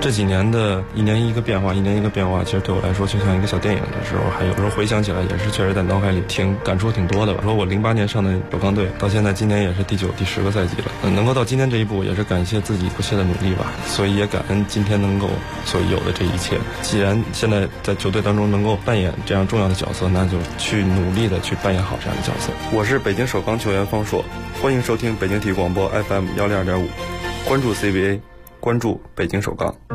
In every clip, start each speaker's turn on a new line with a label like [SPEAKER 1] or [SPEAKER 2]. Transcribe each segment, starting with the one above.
[SPEAKER 1] 这几年的一年一个变化，其实对我来说就像一个小电影的时候，还有时候回想起来也是确实在脑海里感触挺多的吧。说我08年上的首钢队，到现在今年也是第9、第10个赛季了，能够到今天这一步，也是感谢自己不懈的努力吧。所以也感恩今天能够所有的这一切。既然现在在球队当中能够扮演这样重要的角色，那就去努力的去扮演好这样的角色。我是北京首钢球员方硕，欢迎收听北京体育广播 FM 102.5，关注 CBA， 关注北京首钢。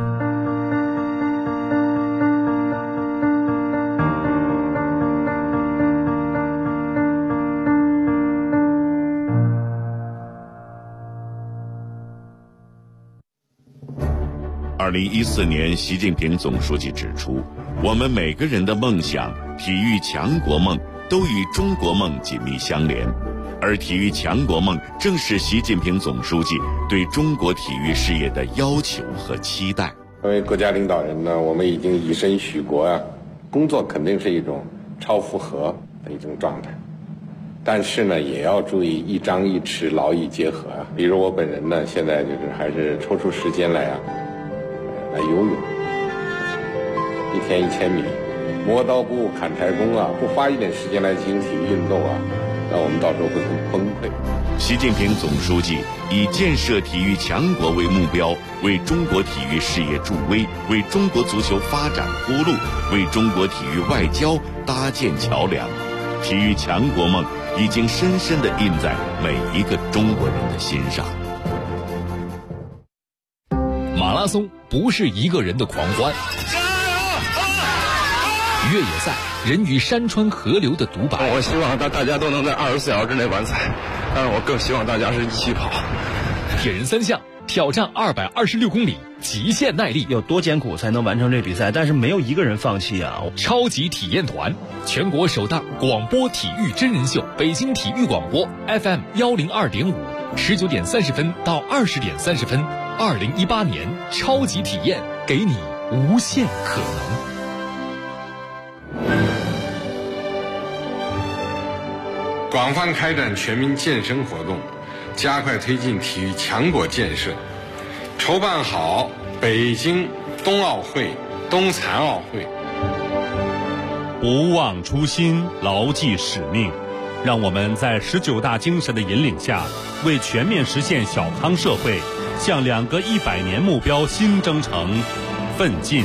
[SPEAKER 2] 2014年，习近平总书记指出，我们每个人的梦想、体育强国梦都与中国梦紧密相连，而体育强国梦正是习近平总书记对中国体育事业的要求和期待。
[SPEAKER 3] 作为国家领导人呢，我们已经以身许国啊，工作肯定是一种超负荷的一种状态，但是呢，也要注意一张一弛，劳逸结合啊。比如我本人呢，现在就是还是抽出时间来游泳，1天1000米，磨刀不误砍柴工啊，不花一点时间来进行体育运动啊，那我们到时候会很崩溃。
[SPEAKER 2] 习近平总书记以建设体育强国为目标，为中国体育事业助威，为中国足球发展铺路，为中国体育外交搭建桥梁。体育强国梦已经深深地印在每一个中国人的心上。
[SPEAKER 4] 马拉松不是一个人的狂欢，越野赛人与山川河流的独白。
[SPEAKER 5] 我希望大家都能在24小时之内完赛，但是我更希望大家是一起跑。
[SPEAKER 4] 铁人3项挑战226公里，极限耐力，
[SPEAKER 6] 有多艰苦才能完成这比赛？但是没有一个人放弃啊！
[SPEAKER 4] 超级体验团，全国首档广播体育真人秀，北京体育广播 FM 102.5，19点30分到20点30分。2018年超级体验，给你无限可能。
[SPEAKER 7] 广泛开展全民健身活动，加快推进体育强国建设，筹办好北京冬奥会、冬残奥会。
[SPEAKER 8] 不忘初心，牢记使命，让我们在19大精神的引领下，为全面实现小康社会，向2个100年目标新征程奋进。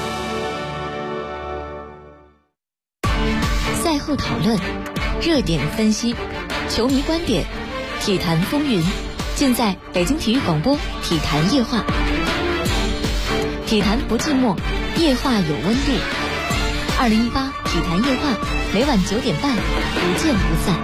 [SPEAKER 9] 赛后讨论，热点分析，球迷观点，体坛风云，尽在北京体育广播体坛夜话。体坛不寂寞，夜话有温度。2018体坛夜话，每晚9点半，不见不散。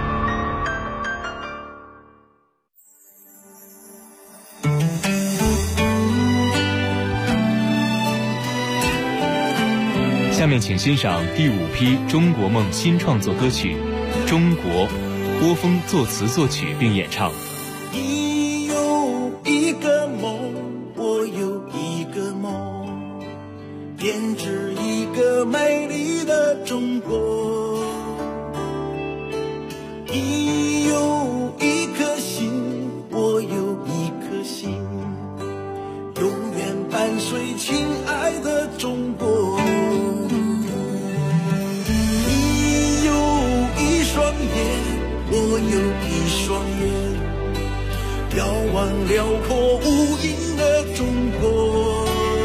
[SPEAKER 10] 下面请欣赏第5批中国梦新创作歌曲《中国》，郭峰作词作曲并演唱。
[SPEAKER 11] 你有一个梦，我有一个梦，编织一个美丽的中国。你有一颗心，我有一颗心，永远伴随亲爱的中国。我有一双眼，遥望辽阔无垠的中国。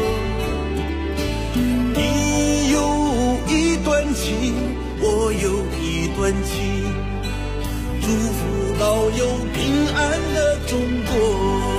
[SPEAKER 11] 你有一段情，我有一段情，祝福老友平安的中国。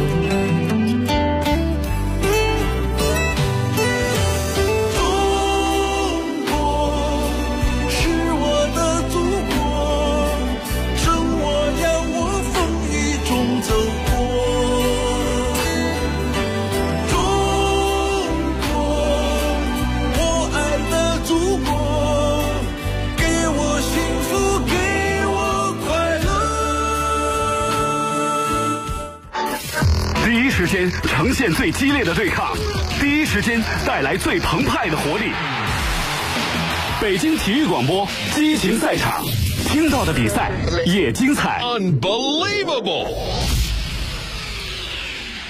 [SPEAKER 12] 第一时间呈现最激烈的对抗，第一时间带来最澎湃的活力。北京体育广播激情赛场，听到的比赛也精彩。
[SPEAKER 2] Unbelievable！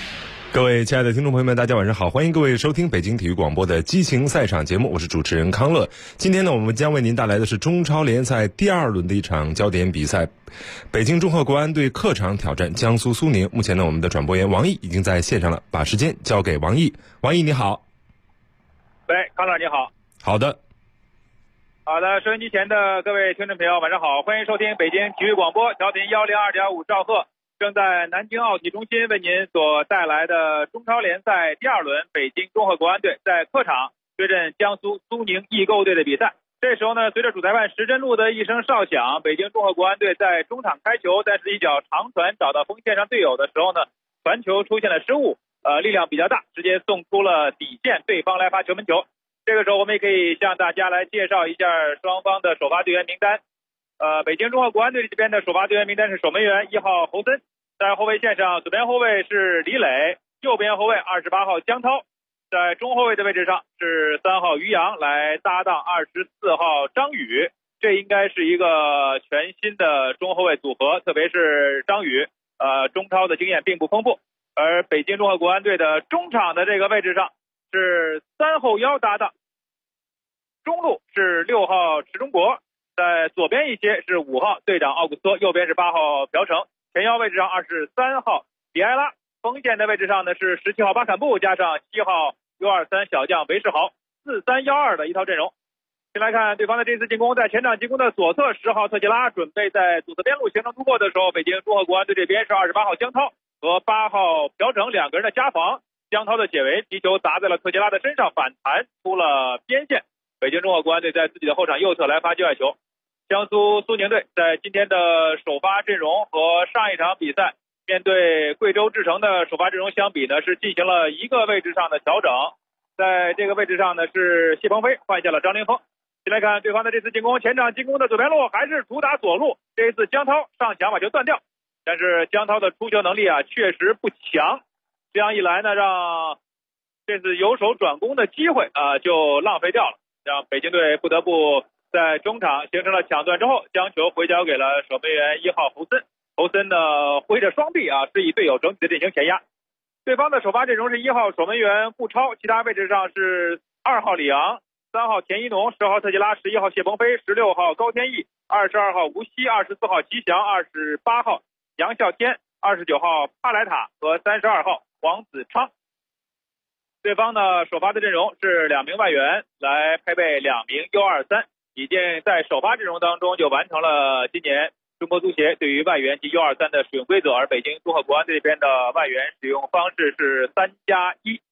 [SPEAKER 13] 各位亲爱的听众朋友们，大家晚上好，欢迎各位收听北京体育广播的激情赛场节目，我是主持人康乐。今天呢，我们将为您带来的是中超联赛第2轮的一场焦点比赛，北京中赫国安队客场挑战江苏苏宁。目前呢，我们的转播员王毅已经在线上了，把时间交给王毅。王毅你好。
[SPEAKER 14] 喂，康乐你好。
[SPEAKER 13] 好的，
[SPEAKER 14] 收音机前的各位听众朋友晚上好，欢迎收听北京体育广播调频102.5兆赫，正在南京奥体中心为您所带来的中超联赛第2轮，北京中赫国安队在客场对阵江苏苏宁易购队的比赛。这时候呢，随着主裁判石真路的一声哨响，北京中赫国安队在中场开球，但是一脚长传找到锋线上队友的时候呢，传球出现了失误，力量比较大，直接送出了底线，对方来发球门球。这个时候我们也可以向大家来介绍一下双方的首发队员名单。北京中赫国安队这边的首发队员名单是守门员1号侯森，在后卫线上左边后卫是李磊，右边后卫28号江涛，在中后卫的位置上是3号于洋来搭档24号张宇。这应该是一个全新的中后卫组合，特别是张宇中超的经验并不丰富。而北京中赫国安队的中场的这个位置上是3后腰搭档，中路是6号池中国，在左边一些是5号队长奥古斯托，右边是8号朴成，前腰位置上23号比埃拉，锋线的位置上呢是17号巴坎布加上7号U23小将韦世豪，4312的一套阵容。先来看对方的这次进攻，在前场进攻的左侧10号特吉拉准备在左侧边路形成突破的时候，北京中赫国安队这边是28号江涛和8号朴成两个人的夹防，江涛的解围，皮球砸在了特吉拉的身上，反弹出了边线。北京中赫国安队在自己的后场右侧来发界外球。江苏苏宁队在今天的首发阵容和上一场比赛面对贵州智诚的首发阵容相比呢，是进行了一个位置上的调整。在这个位置上呢，是谢鹏飞换下了张凌峰。先来看对方的这次进攻，前场进攻的左边路还是主打左路，这一次江涛上抢把球断掉，但是江涛的出球能力确实不强，这样一来呢，让这次由守转攻的机会就浪费掉了，让北京队不得不在中场形成了抢断之后，将球回交给了守门员1号侯森。侯森呢挥着双臂示意队友整体的进行前压。对方的首发阵容是1号守门员顾超，其他位置上是2号李昂、3号田一农、10号特吉拉、11号谢鹏飞、16号高天意、22号吴曦、24号吉祥、28号杨啸天、29号帕莱塔和32号黄子昌。对方的首发的阵容是2名外援来配备2名 U23， 已经在首发阵容当中就完成了今年中国足协对于外援及 U23 的使用规则。而北京中赫国安这边的外援使用方式是3+1，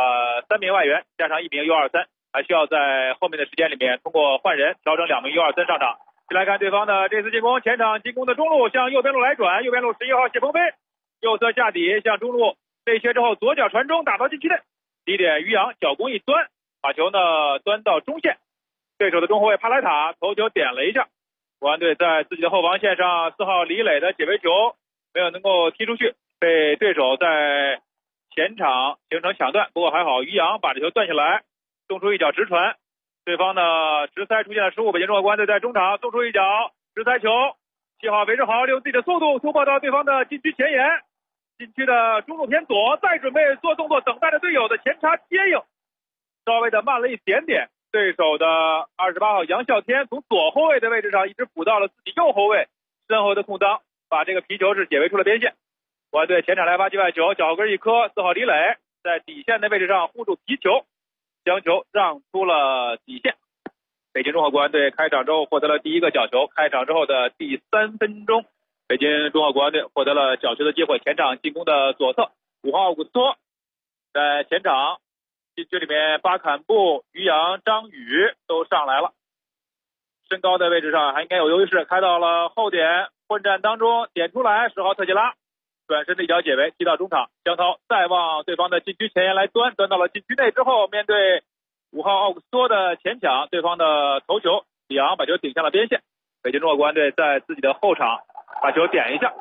[SPEAKER 14] 3名外援加上1名 U23， 还需要在后面的时间里面通过换人调整2名 U23 上场。先来看对方的这次进攻，前场进攻的中路向右边路来转，右边路11号谢鹏飞右侧下底向中路内切之后左脚传中打到禁区内，低点于洋脚弓一端，把球呢端到中线，对手的中后卫帕莱塔头球点了一下，国安队在自己的后防线上4号李磊的解围球没有能够踢出去，被对手在前场形成抢断，不过还好于洋把这球断下来，送出一脚直传，对方的直塞出现了失误，北京中赫国安队在中场送出一脚直塞球，7号韦世豪利用自己的速度突破到对方的禁区前沿，禁区的中路偏左，再准备做动作等待着队友的前插接应，稍微的慢了一点点，对手的28号杨啸天从左后卫的位置上一直补到了自己右后卫身后的空当，把这个皮球是解围出了边线。国安队前场来发界外球，脚后跟一磕，4号李磊在底线的位置上护住皮球，将球让出了底线。北京中赫国安队开场之后获得了第一个角球，开场之后的第3分钟，北京中赫国安队获得了角球的机会，前场进攻的左侧5号奥古斯托在前场禁区里面，巴坎布、于洋、张宇都上来了，身高的位置上还应该有优势，开到了后点混战当中，点出来10号特吉拉转身的一脚解围踢到中场，江涛再往对方的禁区前沿来端到了禁区内之后，面对5号奥古斯托的前抢，对方的头球李昂把球顶向了边线，北京中赫国安队在自己的后场把球点一下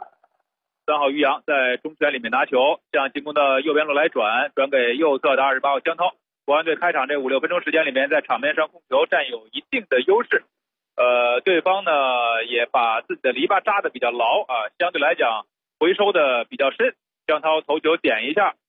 [SPEAKER 14] ，3号于洋在中圈里面拿球向进攻的右边路来转给右侧的28号江涛。国安队开场这5-6分钟时间里面在场面上控球占有一定的优势，对方呢也把自己的篱笆扎得比较牢相对来讲回收的比较深，江涛头球点一下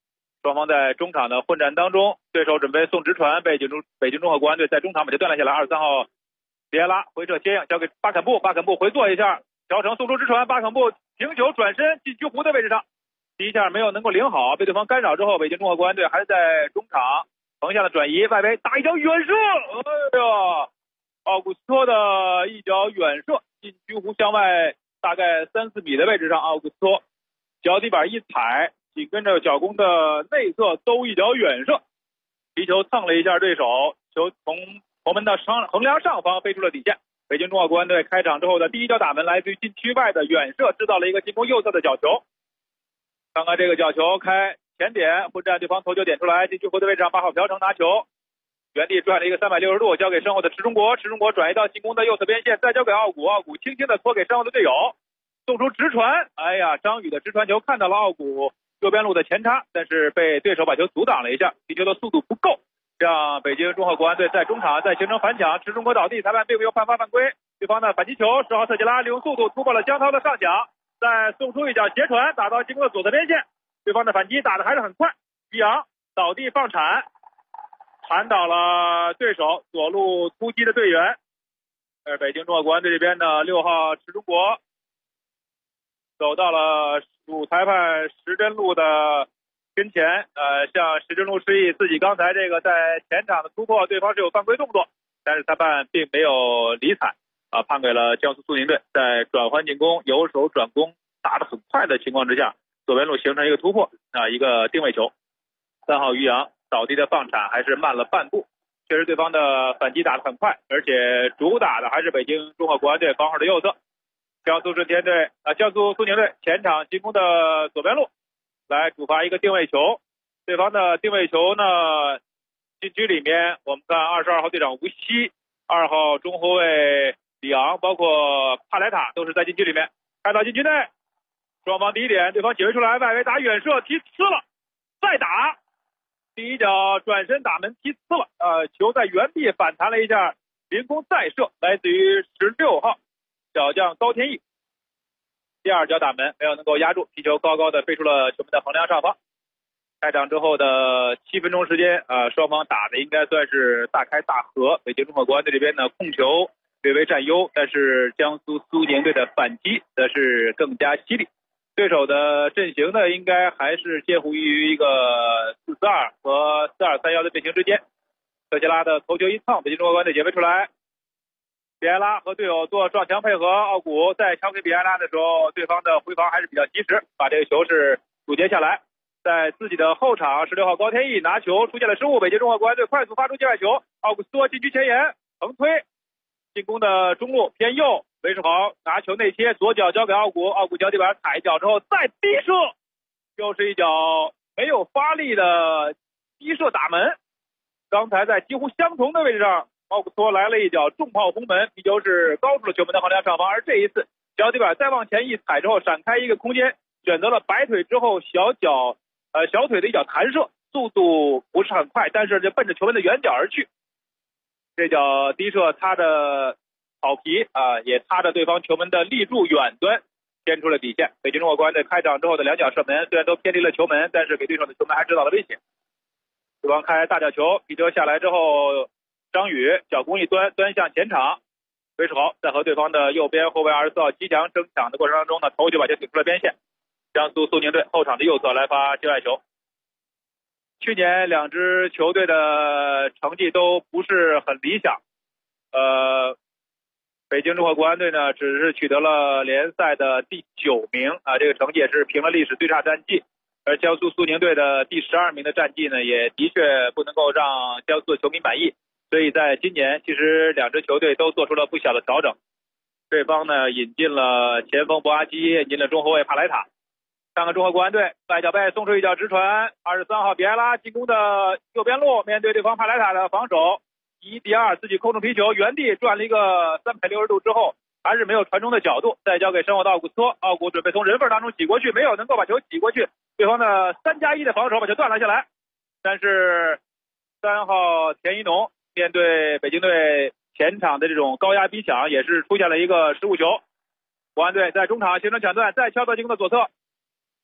[SPEAKER 14] 双方在中场的混战当中，对手准备送直传，北京中赫国安队在中场把球断了下来。23号比埃拉回撤接应，交给巴肯布，巴肯布回做一下，乔成送出直传，巴肯布停球转身禁区弧的位置上，第一下没有能够领好，被对方干扰之后，北京中赫国安队还是在中场横向的转移，外围打一脚远射，哎呀，奥古斯托的一脚远射，禁区弧向外大概3-4米的位置上，奥古斯托脚底板一踩，紧跟着脚弓的内侧兜一脚远射，皮球蹭了一下对手，球从球门的横梁上方飞出了底线。北京中赫国安队开场之后的第一脚打门来自于禁区外的远射，制造了一个进攻右侧的角球。看看这个角球开前点混战对方头球点出来，禁区弧的位置上8号朴成拿球，原地转了一个360度，交给身后的池中国，池中国转移到进攻的右侧边线，再交给奥古，奥古轻轻的托给身后的队友，送出直传。哎呀，张宇的直传球看到了奥古右边路的前插，但是被对手把球阻挡了一下，皮球的速度不够，让北京中赫国安队在中场再形成反抢，池中国倒地，裁判并没有判罚犯规。对方的反击球，10号特吉拉利用速度突破了江涛的上抢，再送出一脚斜传打到进攻的左侧边线，对方的反击打得还是很快，于洋倒地放铲，铲倒了对手左路突击的队员。北京中赫国安队这边的6号池中国走到了主裁判石真路的跟前，向石真路示意自己刚才这个在前场的突破，对方是有犯规动作，但是裁判并没有理睬，判给了江苏苏宁队在转换进攻、由守转攻打得很快的情况之下，左边路形成一个突破，一个定位球。3号于洋倒地的放铲还是慢了半步，确实对方的反击打得很快，而且主打的还是北京中赫国安队防守的右侧。江苏苏宁队前场进攻的左边路来主罚一个定位球，对方的定位球呢，禁区里面我们看22号队长吴曦、2号中后卫李昂，包括帕莱塔都是在禁区里面，开到禁区内，双方第一点，对方解围出来，外围打远射踢呲了，再打第一脚转身打门踢呲了，球在原地反弹了一下，凌空再射，来自于16号小将高天意，第二脚打门没有能够压住，皮球高高的飞出了球门的横梁上方。开场之后的7分钟时间，双方打的应该算是大开大合，北京中赫国安队这边呢控球略微占优，但是江苏苏宁队的反击则是更加犀利。对手的阵型呢应该还是介乎于一个4-4-2和4-2-3-1的阵型之间。特吉拉的头球一蹭，北京中赫国安队解围出来，比埃拉和队友做撞墙配合，奥古在敲给比埃拉的时候，对方的回防还是比较及时，把这个球是阻截下来。在自己的后场，16号高天意拿球出现了失误，北京中赫国安队快速发出界外球，奥古斯托禁区前沿横推，进攻的中路偏右，韦世豪拿球内切，左脚交给奥古，奥古脚底板踩一脚之后再逼射，又是一脚没有发力的逼射打门。刚才在几乎相同的位置上，奥古斯托来了一脚重炮轰门，皮球是高出了球门的横梁上方，而这一次脚底板再往前一踩之后闪开一个空间，选择了摆腿之后小腿的一脚弹射，速度不是很快，但是就奔着球门的远角而去，这脚低射擦着草皮也擦着对方球门的立柱远端，偏出了底线。北京中赫国安队开场之后的2脚射门虽然都偏离了球门，但是给对手的球门还制造了威胁。对方开大角球，皮球下来之后，张宇脚弓一端向前场，韦世豪在和对方的右边后卫24号激强争抢的过程当中呢，头就把球顶出了边线。江苏苏宁队后场的右侧来发界外球。去年2支球队的成绩都不是很理想，北京中赫国安队呢只是取得了联赛的第9名这个成绩也是平了历史最差战绩，而江苏苏宁队的第12名的战绩呢也的确不能够让江苏的球迷满意，所以在今年其实2支球队都做出了不小的调整。对方呢引进了前锋博阿基，引进了中后卫帕莱塔。看看中赫国安队外脚背送出一脚直传，23号比埃拉进攻的右边路，面对对方帕莱塔的防守1比2，自己控制皮球原地转了一个360度之后还是没有传中的角度，再交给身后的奥古斯托，奥古准备从人缝当中挤过去，没有能够把球挤过去，对方的3+1的防守把球断了下来。但是3号田一农面对北京队前场的这种高压逼抢也是出现了一个失误球，国安队在中场形成抢断，再敲到进攻的左侧，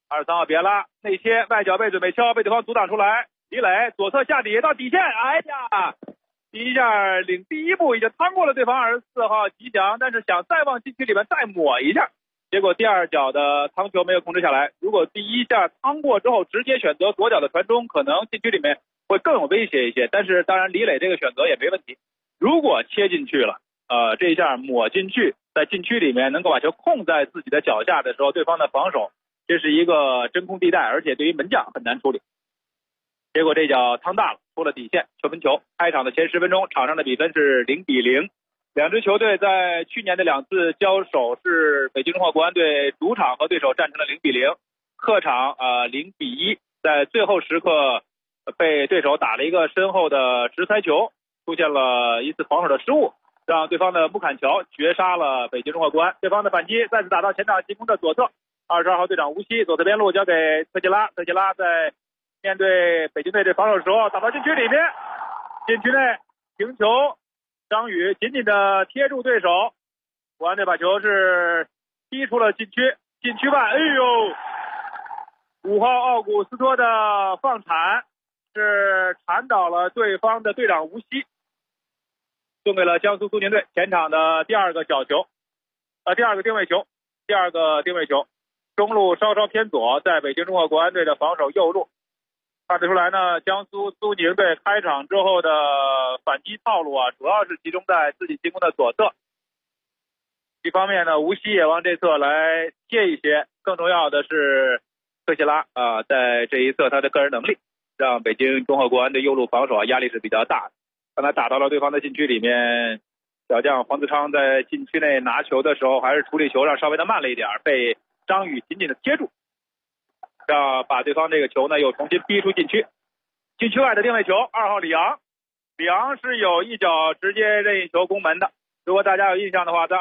[SPEAKER 14] 23号别拉内切外脚背准备敲，被对方阻挡出来。李磊左侧下底到底线，哎呀，第一下领第一步已经趟过了对方24号吉祥，但是想再往禁区里面再抹一下，结果第二脚的趟球没有控制下来。如果第一下趟过之后直接选择左脚的传中，可能禁区里面会更有威胁一些，但是当然李磊这个选择也没问题。如果切进去了，这一下抹进去，在禁区里面能够把球控在自己的脚下的时候，对方的防守这是一个真空地带，而且对于门将很难处理。结果这脚趟大了，出了底线，球门球。开场的前10分钟，场上的比分是0-0。两支球队在去年的2次交手是北京中赫国安队主场和对手战成了0-0，客场0-1，在最后时刻被对手打了一个身后的直塞球，出现了一次防守的失误，让对方的穆坎乔绝杀了北京中赫国安。对方的反击再次打到前场进攻的左侧，22号队长吴曦左侧边路交给特吉拉，特吉拉在面对北京队这防守的时候打到禁区里面，禁区内停球，张宇紧紧的贴住对手，国安队把球是踢出了禁区，禁区外，哎呦，5号奥古斯托的放铲是铲倒了对方的队长吴曦，送给了江苏苏宁队前场的第二个角球，第二个定位球，中路稍稍偏左，在北京中赫国安队的防守右路。看得出来呢，江苏苏宁队开场之后的反击套路主要是集中在自己进攻的左侧。一方面呢，吴曦也往这侧来贴一些，更重要的是特谢拉在这一侧他的个人能力，让北京中赫国安的右路防守压力是比较大的。刚才打到了对方的禁区里面，小将黄子昌在禁区内拿球的时候，还是处理球上稍微的慢了一点，被张宇紧紧的贴住。把对方这个球呢又重新逼出禁区，禁区外的定位球，2号李昂是有一脚直接任意球攻门的。如果大家有印象的话，在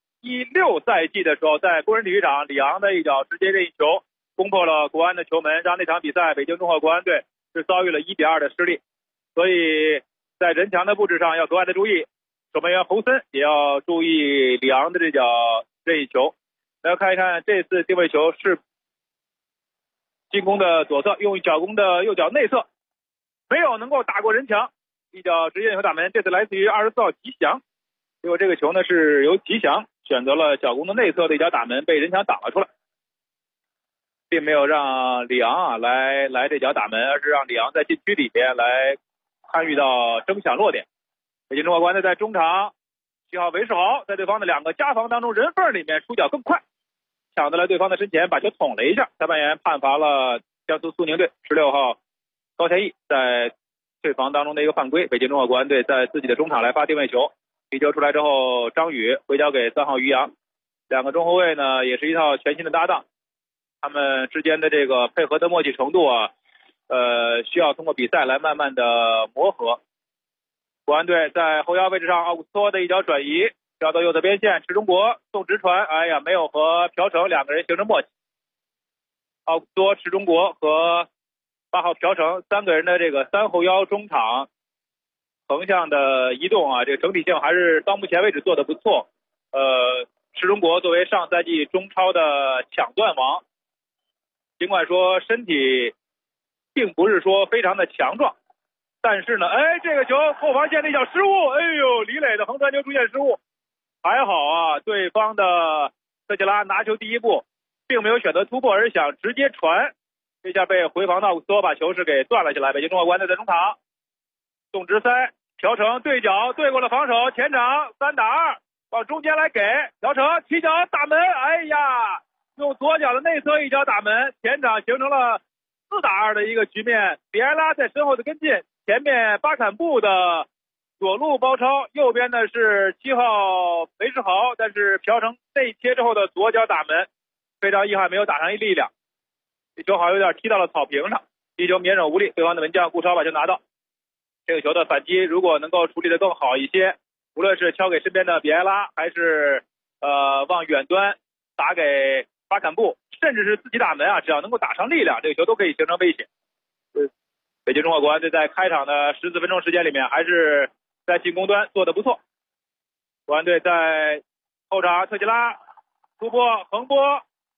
[SPEAKER 14] 2016赛季的时候，在工人体育场，李昂的一脚直接任意球攻破了国安的球门，让那场比赛北京中赫国安队是遭遇了1-2的失利。所以在人墙的布置上要格外的注意，守门员侯森也要注意李昂的这脚任意球。来看一看这次定位球是进攻的左侧，用脚攻的右脚内侧，没有能够打过人墙，一脚直接任意球打门。这次来自于24号吉祥，结果这个球呢是由吉祥选择了脚攻的内侧的一脚打门，被人墙挡了出来，并没有让李昂来这脚打门，而是让李昂在禁区里边来参与到争抢落点。北京中赫国安队在中场7号韦世豪在对方的2个夹防当中人缝里面出脚更快，抢到了对方的身前，把球捅了一下，裁判员判罚了江苏苏宁队16号高天意在退防当中的一个犯规。北京中赫国安队在自己的中场来发定位球，踢球出来之后，张宇回交给3号于洋，两个中后卫呢也是一套全新的搭档，他们之间的这个配合的默契程度需要通过比赛来慢慢的磨合。国安队在后腰位置上，奥古斯托的一脚转移调到右侧边线，池中国送直传，没有和朴成2个人形成默契。奥古斯托、池中国和8号朴成3个人的这个3后腰中场横向的移动这个整体性还是到目前为止做得不错。池中国作为上赛季中超的抢断王，尽管说身体并不是说非常的强壮，但是呢，这个球后防线的一脚失误，李磊的横传球出现失误，还好对方的特吉拉拿球第一步并没有选择突破，而想直接传，这下被回防的奥古斯托把球是给断了下来。北京中赫国安队在中场送直塞，朴成对角对过了防守，前场3打2往中间来给朴成起脚打门，用左脚的内侧一脚打门，前场形成了4打2的一个局面。比埃拉在身后的跟进，前面巴坎布的左路包抄，右边的是7号韦世豪，但是朴成内切之后的左脚打门，非常遗憾没有打上一力量，这球好像有点踢到了草坪上，踢球绵软无力，对方的门将顾超把球拿到。这个球的反击如果能够处理得更好一些，无论是敲给身边的比埃拉，还是往远端打给巴坎布，甚至是自己打门只要能够打上力量，这个球都可以形成威胁。北京中赫国安队在开场的14分钟时间里面还是在进攻端做得不错。国安队在后场特吉拉突破横拨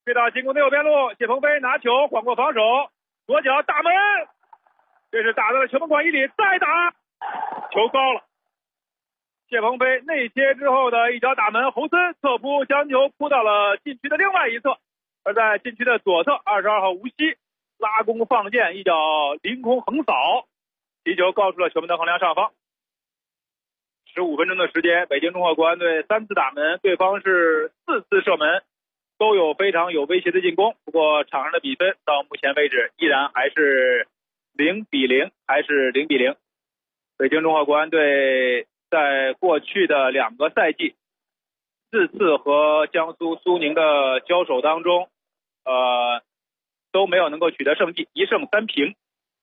[SPEAKER 14] 推到进攻的右边路，谢鹏飞拿球晃过防守，左脚打门，这是打到了球门框以里，再打，球高了。谢鹏飞内切之后的一脚打门，侯森侧扑将球扑到了禁区的另外一侧，而在禁区的左侧，22号吴曦拉弓放箭，一脚凌空横扫，皮球高出了球门的横梁上方。15分钟的时间，北京中赫国安队3次打门，对方是4次射门，都有非常有威胁的进攻。不过场上的比分到目前为止依然还是0-0，北京中赫国安队在过去的2个赛季4次和江苏苏宁的交手当中，都没有能够取得胜绩，1胜3平。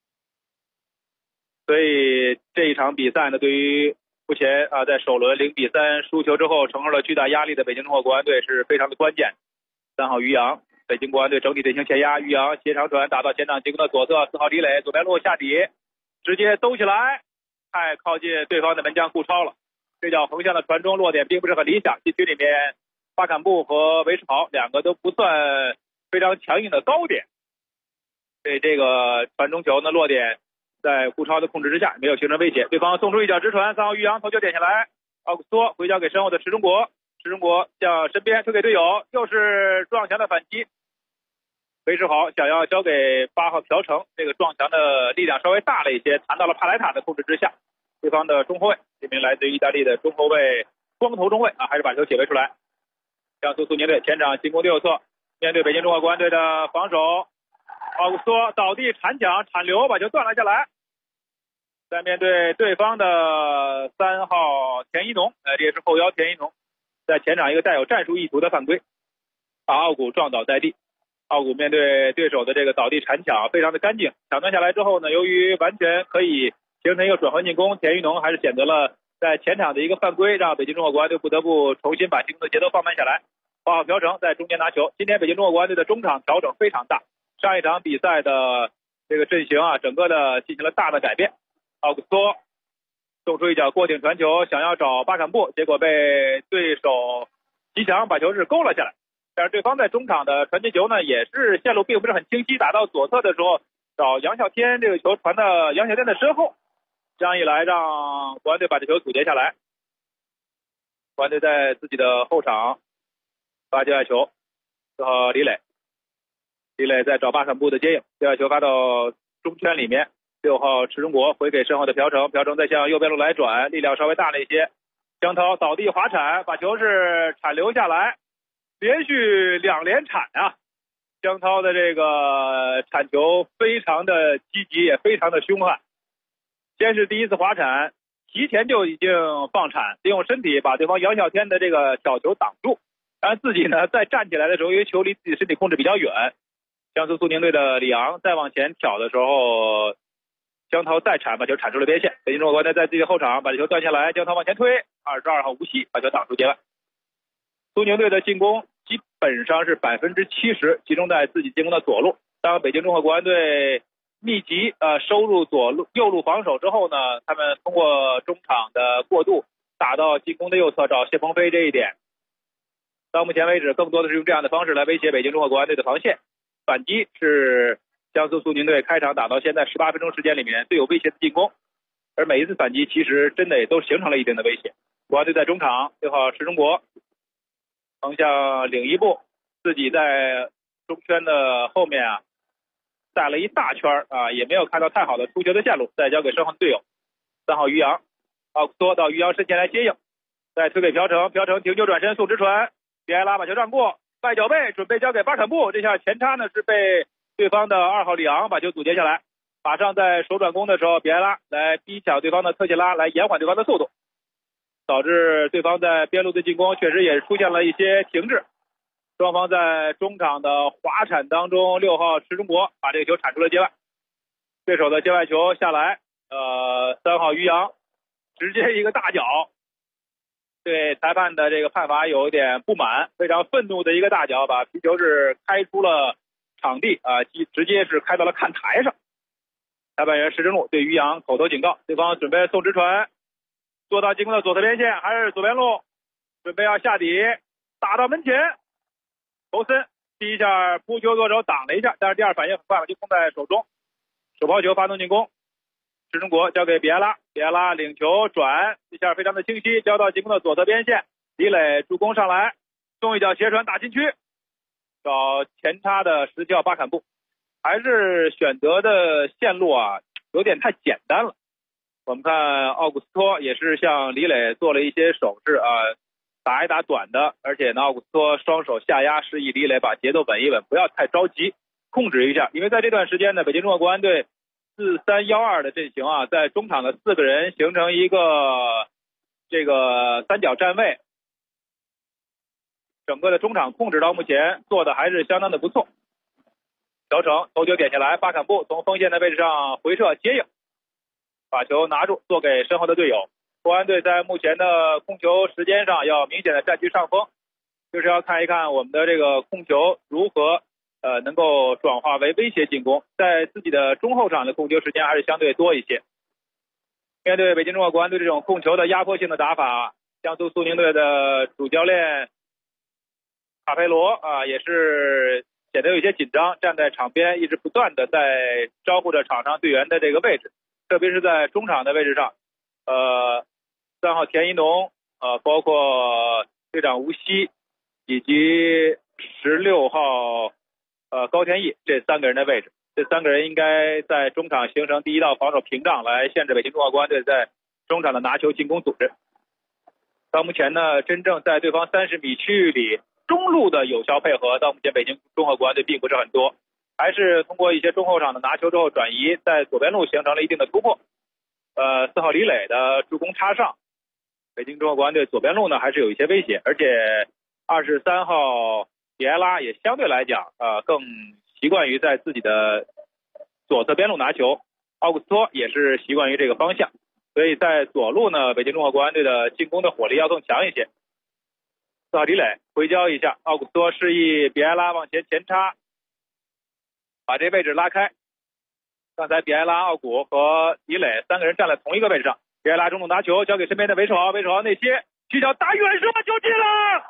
[SPEAKER 14] 所以这一场比赛呢，对于目前在首轮0-3输球之后承受了巨大压力的北京中赫国安队是非常的关键。3号于洋，北京国安队整体队形前压，于洋斜长传打到前场进攻的左侧，4号李磊左边路下底，直接兜起来，太靠近对方的门将顾超了。这脚横向的传中落点并不是很理想，禁区里面巴坎布和韦世豪2个都不算非常强硬的高点，所以这个传中球呢落点在顾超的控制之下，没有形成威胁。对方送出一脚直传，3号于洋头球点下来，奥古斯托回交给身后的池中国，池中国向身边推给队友，又是撞墙的反击。韦世豪想要交给8号朴成，这个撞墙的力量稍微大了一些，弹到了帕莱塔的控制之下。对方的中后卫，这名来自于意大利的中后卫光头中卫还是把球解围出来。江苏苏宁队前场进攻的右侧，面对北京中赫国安队的防守，奥古斯托倒地铲抢铲流，把球断了下来。在面对对方的3号田一农，这也是后腰田一农，在前场一个带有战术意图的犯规，把奥古撞倒在地。奥古面对对手的这个倒地铲抢非常的干净，抢断下来之后呢，由于完全可以形成一个转换进攻，田一农还是选择了在前场的一个犯规，让北京中赫国安队不得不重新把进攻的节奏放慢下来。8号朴成在中间拿球。今天北京中赫国安队的中场调整非常大，上一场比赛的这个阵型整个的进行了大的改变。奥古斯托送出一脚过顶传球，想要找巴坎布，结果被对手吉祥把球是勾了下来。但是对方在中场的传接球呢，也是线路并不是很清晰，打到左侧的时候找杨啸天，这个球传到杨啸天的身后，这样一来让国安队把这球阻截下来。国安队在自己的后场发界外球，4号李磊在找巴坎布的接应，界外球发到中圈里面，6号池中国回给身后的朴成，朴成再向右边路来转，力量稍微大了一些，江涛倒地滑铲，把球是铲留下来，连续2连铲啊！江涛的这个铲球非常的积极，也非常的凶悍。先是第一次滑铲，提前就已经放铲，利用身体把对方杨啸天的这个挑球挡住，然后自己呢再站起来的时候，因为球离自己身体控制比较远，江苏苏宁队的李昂再往前挑的时候，江涛再铲把球铲出了边线，北京中赫国安队在自己的后场把球断下来，江涛往前推，22号吴曦把球挡出界外。苏宁队的进攻基本上是70%集中在自己进攻的左路。当北京中赫国安队密集收入右路防守之后呢，他们通过中场的过渡打到进攻的右侧找谢鹏飞，这一点到目前为止更多的是用这样的方式来威胁北京中赫国安队的防线。反击是江苏苏宁队开场打到现在18分钟时间里面最有威胁的进攻，而每一次反击其实真的也都形成了一定的威胁。国安队在中场6号池中国横向领一步，自己在中圈的后面带了一大圈也没有看到太好的出球的线路，再交给身后的队友3号于洋，奥古斯托到于洋身前来接应，再推给朴成，朴成停球转身送直传，比埃拉把球让过，外脚背准备交给巴坎布，这下前插呢是被对方的2号里昂把球阻截下来，马上在手转攻的时候，比埃拉来逼抢对方的特谢拉，来延缓对方的速度，导致对方在边路的进攻确实也出现了一些停滞。双方在中场的滑铲当中，6号池中国把这个球铲出了界外，对手的界外球下来，3号于洋直接一个大脚，对裁判的这个判罚有点不满，非常愤怒的一个大脚，把皮球是开出了场地直接是开到了看台上。裁判员石真路对于洋口头警告，对方准备送直传，做到进攻的左侧边线，还是左边路，准备要下底打到门前，侯森第一下扑球做手挡了一下，但是第二反应很快就控在手中，手抛球发动进攻。石中国交给比埃拉，比埃拉领球转，一下非常的清晰，交到进攻的左侧边线，李磊助攻上来，送一脚斜传打禁区，找前插的17号巴坎布，还是选择的线路有点太简单了。我们看奥古斯托也是向李磊做了一些手势打一打短的，而且呢奥古斯托双手下压，示意李磊把节奏稳一稳，不要太着急，控制一下。因为在这段时间呢，北京中国国安队4-3-1-2的阵型在中场的4个人形成一个这个三角站位，整个的中场控制到目前做的还是相当的不错。小城头球点下来，巴坎布从锋线的位置上回撤接应，把球拿住做给身后的队友。国安队在目前的控球时间上要明显的占据上风，就是要看一看我们的这个控球如何能够转化为威胁进攻，在自己的中后场的控球时间还是相对多一些。面对北京中国国安队这种控球的压迫性的打法，江苏苏宁队的主教练卡佩罗也是显得有一些紧张，站在场边一直不断的在招呼着场上队员的这个位置，特别是在中场的位置上，3号田一农包括队长吴曦以及16号高天意这3个人的位置，这3个人应该在中场形成第一道防守屏障，来限制北京中国国安队在中场的拿球进攻组织。到目前呢，真正在对方30米区域里中路的有效配合，到目前北京中国国安队并不是很多，还是通过一些中后场的拿球之后转移，在左边路形成了一定的突破。4号李磊的助攻插上，北京中国国安队左边路呢还是有一些威胁，而且23号比埃拉也相对来讲更习惯于在自己的左侧边路拿球，奥古斯托也是习惯于这个方向，所以在左路呢，北京中国国安队的进攻的火力要更强一些。4号李磊回交一下，奥古斯托示意比埃拉往前前插，把这位置拉开。刚才比埃拉、奥古和李磊3个人站在同一个位置上，比埃拉中路拿球交给身边的韦世豪，韦世豪内切起脚打远射，球进了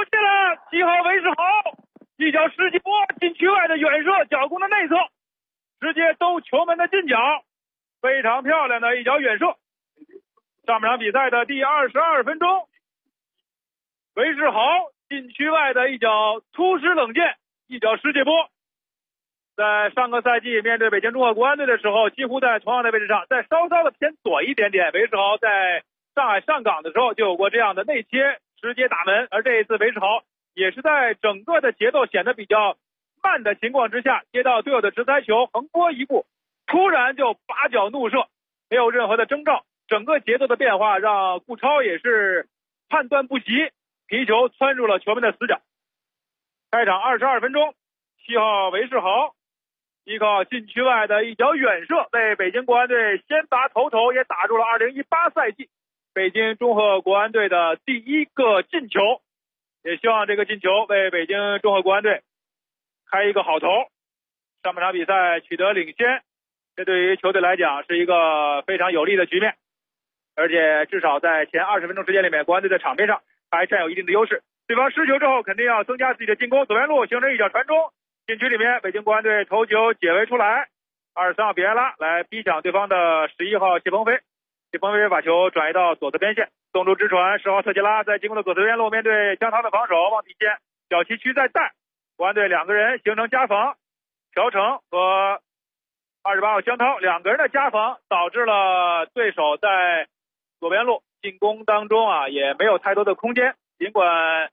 [SPEAKER 14] ，7号韦世豪一脚世纪波禁区外的远射，脚弓的内侧直接兜球门的近角，非常漂亮的一脚远射。上半场比赛的第22分钟，韦世豪禁区外的一脚突施冷箭，一脚世界波。在上个赛季面对北京中国国安队的时候，几乎在同样的位置上，再稍稍的偏左一点点，韦世豪在上海上港的时候就有过这样的内切直接打门，而这一次韦世豪也是在整个的节奏显得比较慢的情况之下，接到队友的直塞球横拨一步，突然就拔脚怒射，没有任何的征兆，整个节奏的变化让顾超也是判断不及，皮球窜入了球门的死角。开场22分钟，7号韦世豪依靠禁区外的一脚远射，为北京国安队先拔头筹，也打入了2018赛季北京中赫国安队的第1个进球，也希望这个进球为北京中赫国安队开一个好头。上半场比赛取得领先，这对于球队来讲是一个非常有利的局面，而且至少在前20分钟时间里面，国安队在场面上还占有一定的优势。对方失球之后肯定要增加自己的进攻，左边路形成一脚传中，禁区里面北京国安队头球解围出来，23号比埃拉来逼抢对方的11号谢鹏飞，谢鹏飞把球转移到左侧边线，送出直传，10号特杰拉在进攻的左侧边路面对江涛的防守往底线小旗区再带，国安队2个人形成夹防，朴成和28号江涛2个人的夹防导致了对手在左边路进攻当中也没有太多的空间，尽管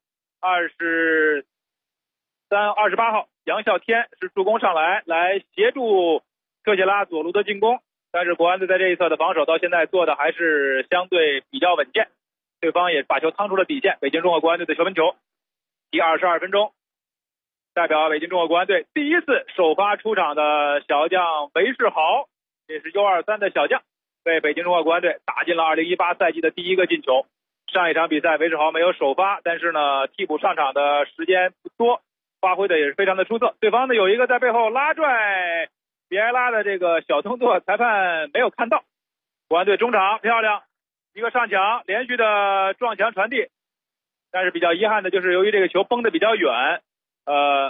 [SPEAKER 14] 28号杨啸天是助攻上来协助特谢拉左路的进攻，但是国安队在这一侧的防守到现在做的还是相对比较稳健，对方也把球趟出了底线，北京中国国安队的球门球。第22分钟，代表北京中国国安队第一次首发出场的小将韦世豪，也是 U23 的小将，为北京中国国安队打进了2018赛季的第1个进球。上一场比赛韦世豪没有首发，但是呢替补上场的时间不多，发挥的也是非常的出色。对方呢有一个在背后拉拽比埃拉的这个小动作，裁判没有看到。国安队中场漂亮一个上抢，连续的撞墙传递，但是比较遗憾的就是由于这个球崩得比较远，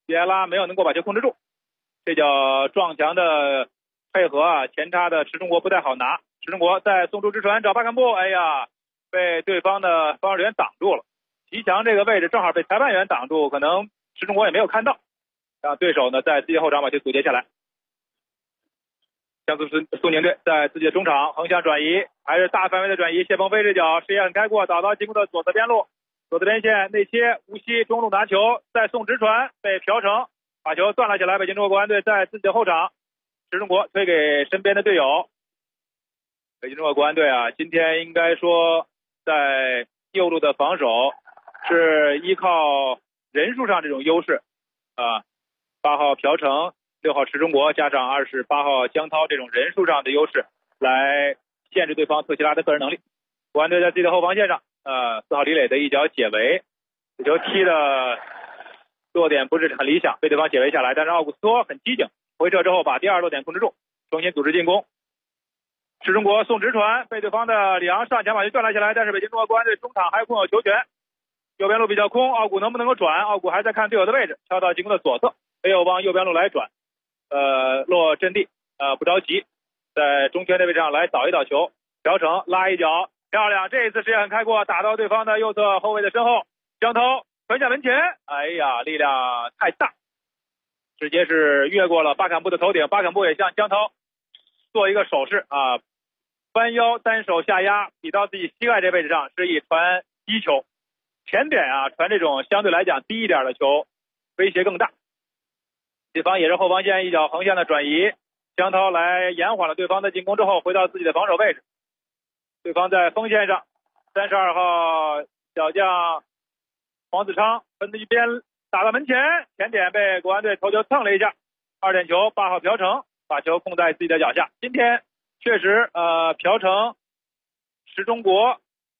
[SPEAKER 14] 比埃拉没有能够把球控制住，这叫撞墙的配合啊，前插的池中国不太好拿。池中国在送出直传找巴坎布，哎呀，被对方的防守人员挡住了。极强这个位置正好被裁判员挡住，可能池中国也没有看到，让对手呢在自己后场把球阻截下来。江苏苏宁队在自己的中场横向转移，还是大范围的转移。谢鹏飞这脚视野很开阔，导到进攻的左侧边路，左侧边线内切，无锡中路拿球，再送直传被朴成把球断了下来。北京中国国安队在自己的后场，池中国推给身边的队友。北京中国国安队啊，今天应该说在右路的防守是依靠人数上这种优势啊，8号朴成，6号池中国加上28号江涛这种人数上的优势来限制对方特西拉的个人能力。国安队在自己的后防线上，4号李磊的一脚解围，这球踢的落点不是很理想，被对方解围下来，但是奥古斯托很机警，回撤之后把第2落点控制住，重新组织进攻。池中国送直传，被对方的里昂上前把球断了下来，但是北京中国国安队中场还有控有球权，右边路比较空，奥古能不能够转？奥古还在看队友的位置，跳到进攻的左侧，没有往右边路来转，落阵地，不着急，在中圈的位置上来倒一倒球，朴成拉一脚，漂亮，这一次视野很开阔，打到对方的右侧后卫的身后，江涛传下门前，哎呀，力量太大，直接是越过了巴坎布的头顶，巴坎布也向江涛做一个手势啊，弯腰单手下压，比到自己膝盖这位置上，示意传低球。前点啊，传这种相对来讲低一点的球，威胁更大。对方也是后防线一脚横向的转移，江涛来延缓了对方的进攻之后，回到自己的防守位置。对方在锋线上，32号小将黄子昌分的一边打到门前，前点被国安队头球蹭了一下，2点球，8号朴成把球控在自己的脚下。今天确实朴成、池中国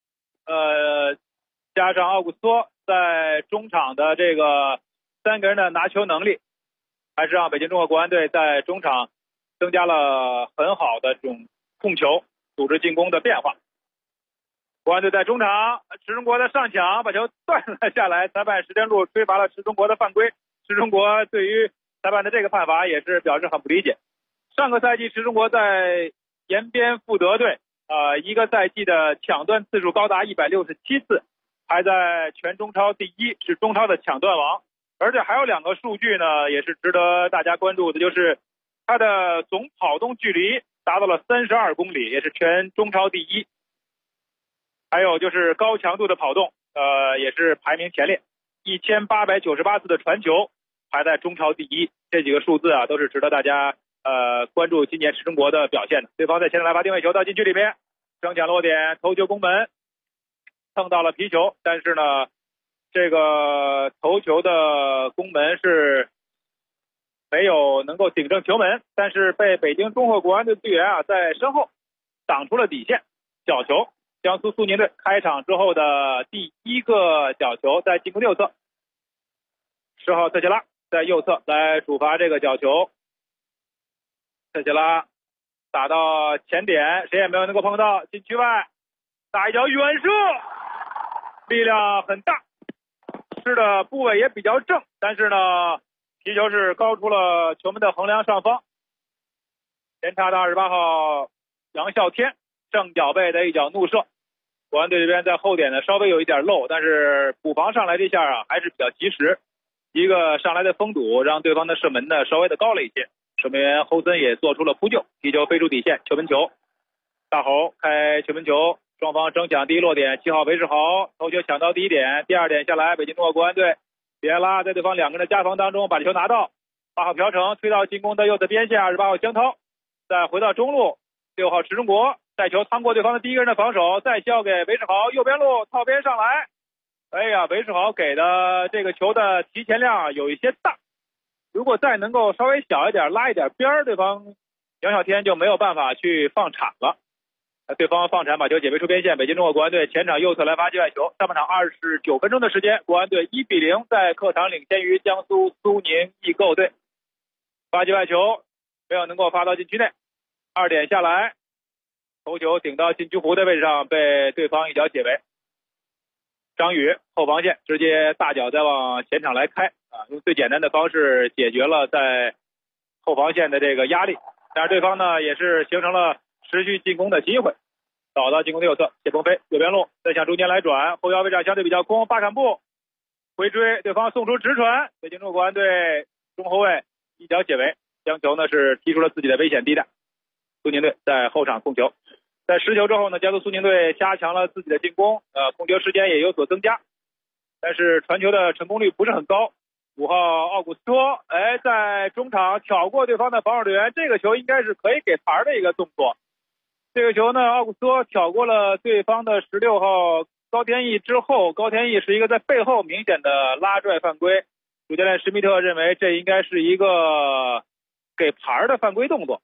[SPEAKER 14] 加上奥古斯托在中场的这个3个人的拿球能力，还是让北京中国国安队在中场增加了很好的这种控球、组织进攻的变化。国安队在中场，池中国的上抢把球断了下来，裁判石天禄吹罚了池中国的犯规。池中国对于裁判的这个判罚也是表示很不理解。上个赛季池中国在延边富德队一个赛季的抢断次数高达167次，排在全中超第1，是中超的抢断王。而且还有2个数据呢，也是值得大家关注的，就是他的总跑动距离达到了32公里，也是全中超第1。还有就是高强度的跑动，也是排名前列，1898次的传球排在中超第1。这几个数字啊，都是值得大家关注今年池中国的表现的。对方在前场来发定位球到禁区里面，争抢落点，头球攻门，蹭到了皮球，但是呢，这个头球的攻门是没有能够顶正球门，但是被北京中赫国安队队员啊在身后挡出了底线，角球。江苏苏宁队开场之后的第1个角球，在进攻右侧，10号特谢拉在右侧来主罚这个角球，特谢拉打到前点，谁也没有能够碰到，禁区外打一脚远射，力量很大，吃的部位也比较正，但是呢皮球是高出了球门的横梁上方，前插的28号杨啸天正脚背的一脚怒射，国安队这边在后点呢稍微有一点漏，但是补防上来这下啊还是比较及时，一个上来的封堵让对方的射门呢稍微的高了一些，守门员侯森也做出了扑救，皮球飞出底线，球门球，大侯开球门球，双方争抢第1落点，7号韦世豪头球抢到第1点，第2点下来，北京中国国安队比埃拉在对方2个人的夹防当中把球拿到，8号朴成推到进攻的右侧边线，28号江涛再回到中路，6号池中国带球趟过对方的第1个人的防守，再交给韦世豪，右边路套边上来，哎呀，韦世豪给的这个球的提前量有一些大，如果再能够稍微小一点拉一点边，对方杨啸天就没有办法去放铲了，对方放铲把球解围出边线，北京中国国安队前场右侧来发界外球，上半场29分钟的时间，国安队1-0在客场领先于江苏苏宁易购队，发界外球没有能够发到禁区内，2点下来，头球顶到禁区弧的位置上，被对方一脚解围。张宇后防线直接大脚再往前场来开， 用最简单的方式解决了在后防线的这个压力，但是对方呢也是形成了持续进攻的机会。倒到进攻的右侧，谢鹏飞右边路再向中间来转，后腰位置相对比较空，巴坎布回追，对方送出直传，北京中国国安队中后卫一脚解围，将球呢是踢出了自己的危险地带。苏宁队在后场控球，在失球之后呢，江苏苏宁队加强了自己的进攻，控球时间也有所增加，但是传球的成功率不是很高。5号奥古斯托在中场挑过对方的防守队员，这个球应该是可以给牌的一个动作。这个球呢，奥古斯托挑过了对方的16号高天意之后，高天意是一个在背后明显的拉拽犯规，主教练施密特认为这应该是一个给牌的犯规动作。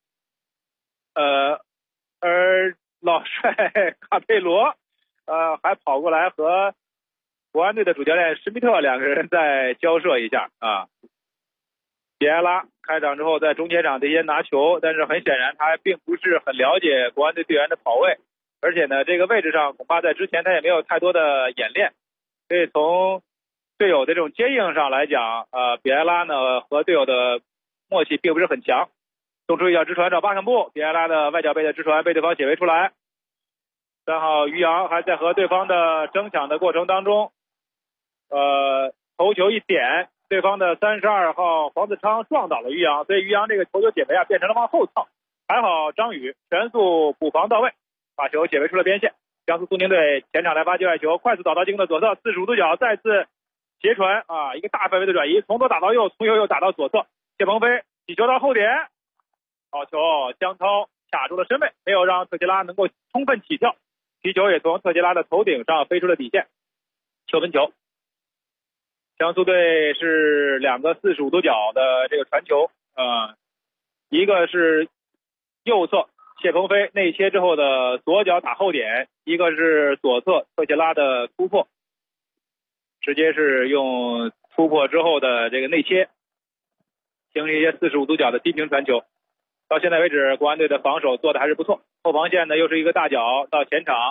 [SPEAKER 14] 而老帅卡佩罗还跑过来和国安队的主教练施密特两个人再交涉一下啊。比埃拉开场之后在中前场这些拿球，但是很显然他并不是很了解国安队队员的跑位，而且呢这个位置上恐怕在之前他也没有太多的演练，所以从队友的这种接应上来讲，比埃拉呢和队友的默契并不是很强。送出一脚直传找巴坎布，比埃拉的外脚背的直传被对方解围出来。3号于洋还在和对方的争抢的过程当中，头球一点，对方的32号黄子昌撞倒了于洋，所以于洋这个头球解围变成了往后蹭，还好张宇全速补防到位，把球解围出了边线。江苏苏宁队前场来发界外球，快速倒到进攻的左侧，45度角再次斜传一个大范围的转移，从左打到右，从右又打到左侧，谢鹏飞起球到后点，好球，江涛卡住了身位，没有让特杰拉能够充分起跳，皮球也从特杰拉的头顶上飞出了底线，球分球。江苏队是2个45度角的这个传球，一个是右侧谢鹏飞内切之后的左脚打后点，一个是左侧特杰拉的突破，直接是用突破之后的这个内切形成一些45度角的低平传球。到现在为止国安队的防守做的还是不错，后防线呢又是一个大脚到前场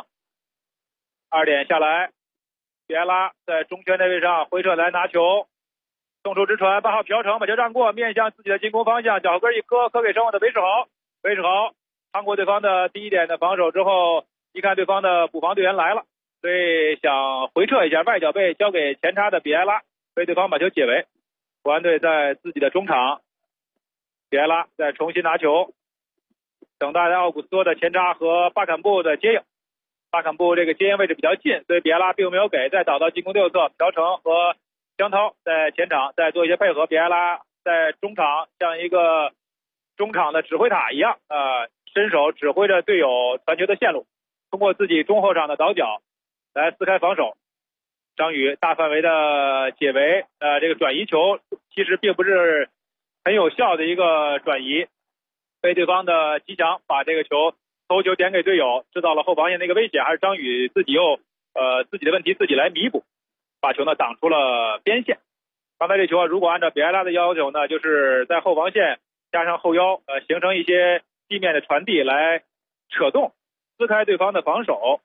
[SPEAKER 14] ，2点下来，比埃拉在中圈内位上回撤来拿球，送出直传，8号朴成把球让过，面向自己的进攻方向，脚后跟一磕，磕给身后的韦世豪，韦世豪趟过对方的第一点的防守之后，一看对方的补防队员来了，所以想回撤一下，外脚背交给前插的比埃拉，被对方把球解围。国安队在自己的中场，比埃拉再重新拿球，等待奥古斯托的前插和巴坎布的接应。巴坎布这个接应位置比较近，所以比埃拉并没有给，再倒到进攻右侧，朴成和江涛在前场再做一些配合，比埃拉在中场像一个中场的指挥塔一样，伸手指挥着队友传球的线路，通过自己中后场的倒脚来撕开防守。张宇大范围的解围，这个转移球其实并不是很有效的一个转移，被对方的吉祥把这个球头球点给队友，制造了后防线的一个危险，还是张宇自己又自己的问题自己来弥补，把球呢挡出了边线。刚才这球如果按照比埃拉的要求呢，就是在后防线加上后腰，形成一些地面的传递来扯动撕开对方的防守。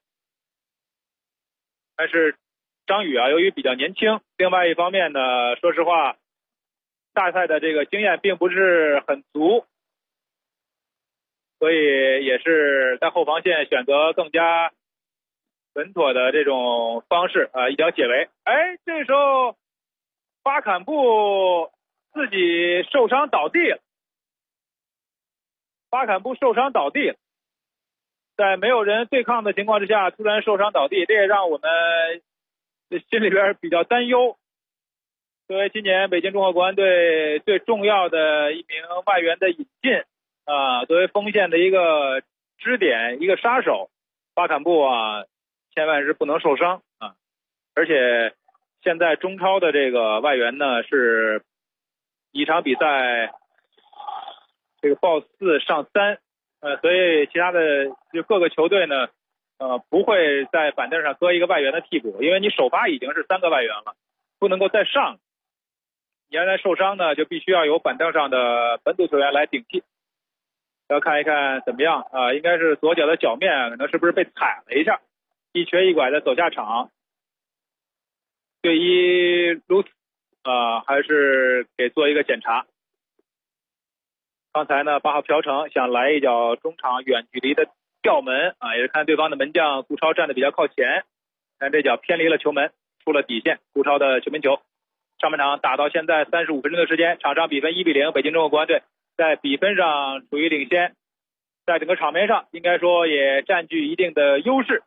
[SPEAKER 14] 但是张宇由于比较年轻，另外一方面呢，说实话大赛的这个经验并不是很足，所以也是在后防线选择更加稳妥的这种方式，一脚解围。这时候巴坎布自己受伤倒地了，巴坎布受伤倒地了，在没有人对抗的情况之下突然受伤倒地，这也让我们心里边比较担忧。作为今年北京中赫国安队最重要的一名外援的引进，作为锋线的一个支点，一个杀手，巴坎布千万是不能受伤啊！而且现在中超的这个外援呢，是一场比赛这个报4上3，所以其他的就各个球队呢，不会在板凳上搁一个外援的替补，因为你首发已经是3个外援了，不能够再上。你要再受伤呢，就必须要有板凳上的本土球员来顶替。要看一看怎么样应该是左脚的脚面可能是不是被踩了一下，一瘸一拐的走下场。队医卢还是给做一个检查。刚才呢8号朴成想来一脚中场远距离的吊门也是看对方的门将顾超站得比较靠前，但这脚偏离了球门，出了底线，顾超的球门球。上半场打到现在35分钟的时间，场上比分1-0，北京中国国安队在比分上处于领先，在整个场面上应该说也占据一定的优势。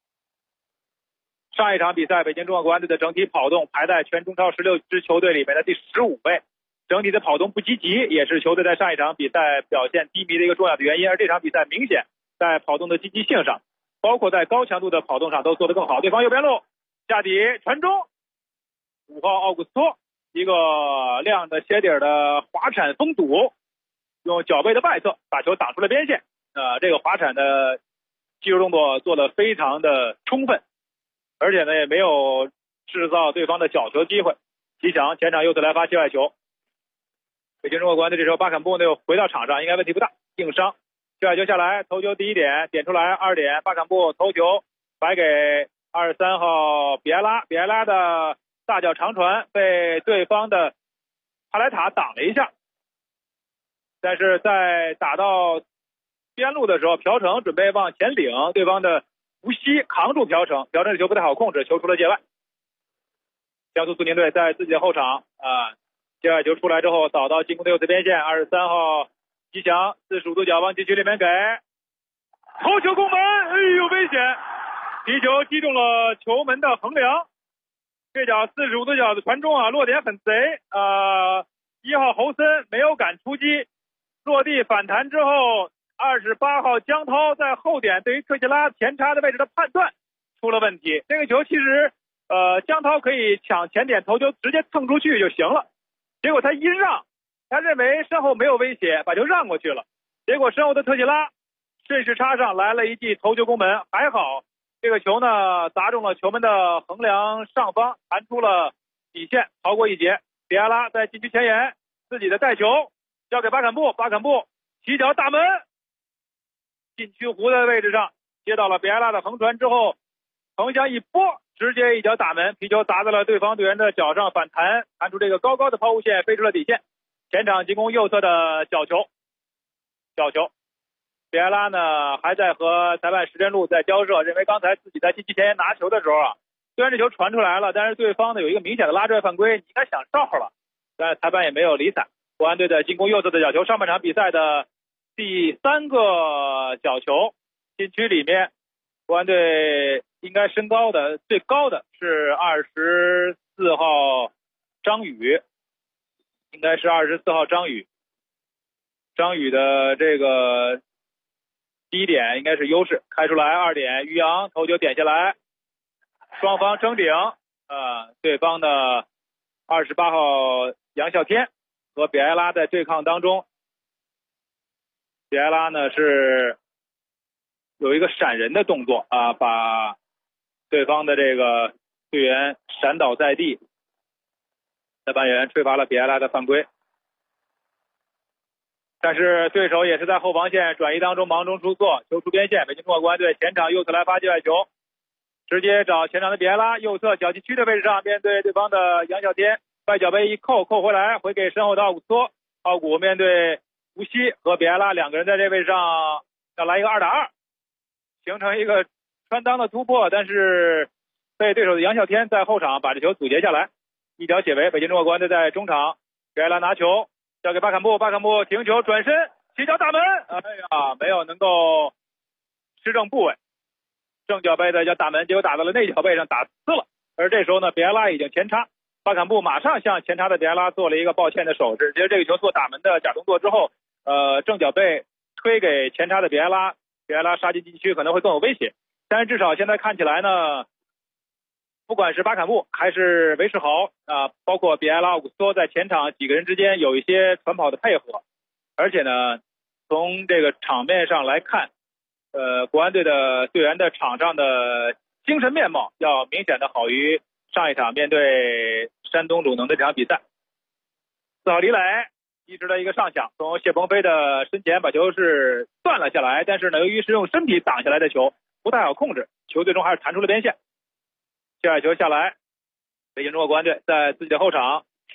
[SPEAKER 14] 上一场比赛北京中国国安队的整体跑动排在全中超16支球队里面的第15位，整体的跑动不积极也是球队在上一场比赛表现低迷的一个重要的原因。而这场比赛明显在跑动的积极性上，包括在高强度的跑动上都做得更好。对方右边路下底传中，5号奥古斯托一个亮的鞋底的滑铲封堵，用脚背的外侧把球挡出了边线。这个滑铲的技术动作做得非常的充分，而且呢也没有制造对方的角球机会。吉祥前场右侧来发界外球，北京中国国安队这时候巴坎布呢又回到场上，应该问题不大，硬伤界外球下来，头球第1点点出来，2点巴坎布头球摆给23号比埃拉，比埃拉的大脚长传被对方的帕莱塔挡了一下，但是在打到边路的时候，朴成准备往前领，对方的吴曦扛住朴成的球不太好控制，球出了界外。江苏苏宁队在自己的后场界外球出来之后扫到进攻的右侧边线，23号吉祥45度角往禁区里面给头球攻门，危险，皮球击中了球门的横梁。这脚45度角的传中落点很贼，1号侯森没有敢出击，落地反弹之后28号江涛在后点对于特谢拉前插的位置的判断出了问题。这个球其实江涛可以抢前点头球直接蹭出去就行了，结果他一让，他认为身后没有威胁，把球让过去了，结果身后的特谢拉顺势插上来了一记头球攻门。还好这个球呢砸中了球门的横梁上方，弹出了底线，逃过一劫。比埃拉在禁区前沿自己的带球交给巴坎布，巴坎布起脚打门，禁区弧的位置上接到了比埃拉的横传之后，横向一拨，直接一脚打门，皮球砸在了对方队员的脚上，反弹弹出这个高高的抛物线，飞出了底线。前场进攻右侧的角球，比埃拉呢还在和裁判石真路在交涉，认为刚才自己在禁区前沿拿球的时候虽然这球传出来了，但是对方呢有一个明显的拉拽犯规，你应该想哨了，但裁判也没有理睬。国安队的进攻右侧的角球，上半场比赛的第3个角球，禁区里面国安队应该身高的最高的是24号张宇，应该是24号张宇的这个第1点应该是优势，开出来2点，于洋头球点下来，双方争顶对方的28号杨啸天和比埃拉在对抗当中，比埃拉呢是有一个闪人的动作把对方的这个队员闪倒在地，裁判员吹罚了比埃拉的犯规。但是对手也是在后防线转移当中忙中出错，球出边线，北京中国国安队前场右侧来发界外球，直接找前场的比埃拉，右侧小禁区的位置上面对对方的杨啸天，外脚背一扣回来，回给身后的奥古斯托，奥古面对吴曦和比埃拉两个人在这位置上要来一个2打2，形成一个穿裆的突破，但是被对手的杨啸天在后场把这球阻截下来，一脚解围。北京中国国安队在中场，比埃拉拿球交给巴坎布，巴坎布停球转身起脚打门，没有能够吃正部位，正脚背的叫打门，结果打到了内脚背上打刺了。而这时候呢，比埃拉已经前插，巴坎布马上向前插的比埃拉做了一个抱歉的手势，其实这个球做打门的假动作之后，正脚背推给前插的比埃拉，比埃拉杀进禁区可能会更有威胁。但是至少现在看起来呢，不管是巴坎布还是韦世豪包括比埃拉、奥古斯托在前场几个人之间有一些传跑的配合，而且呢，从这个场面上来看，国安队的队员的场上的精神面貌要明显的好于上一场面对山东鲁能的这场比赛。4号李磊一直的一个上抢，从谢鹏飞的身前把球是断了下来，但是呢，由于是用身体挡下来的球不太好控制，球最终还是弹出了边线。界外球下来，北京中国国安队在自己的后场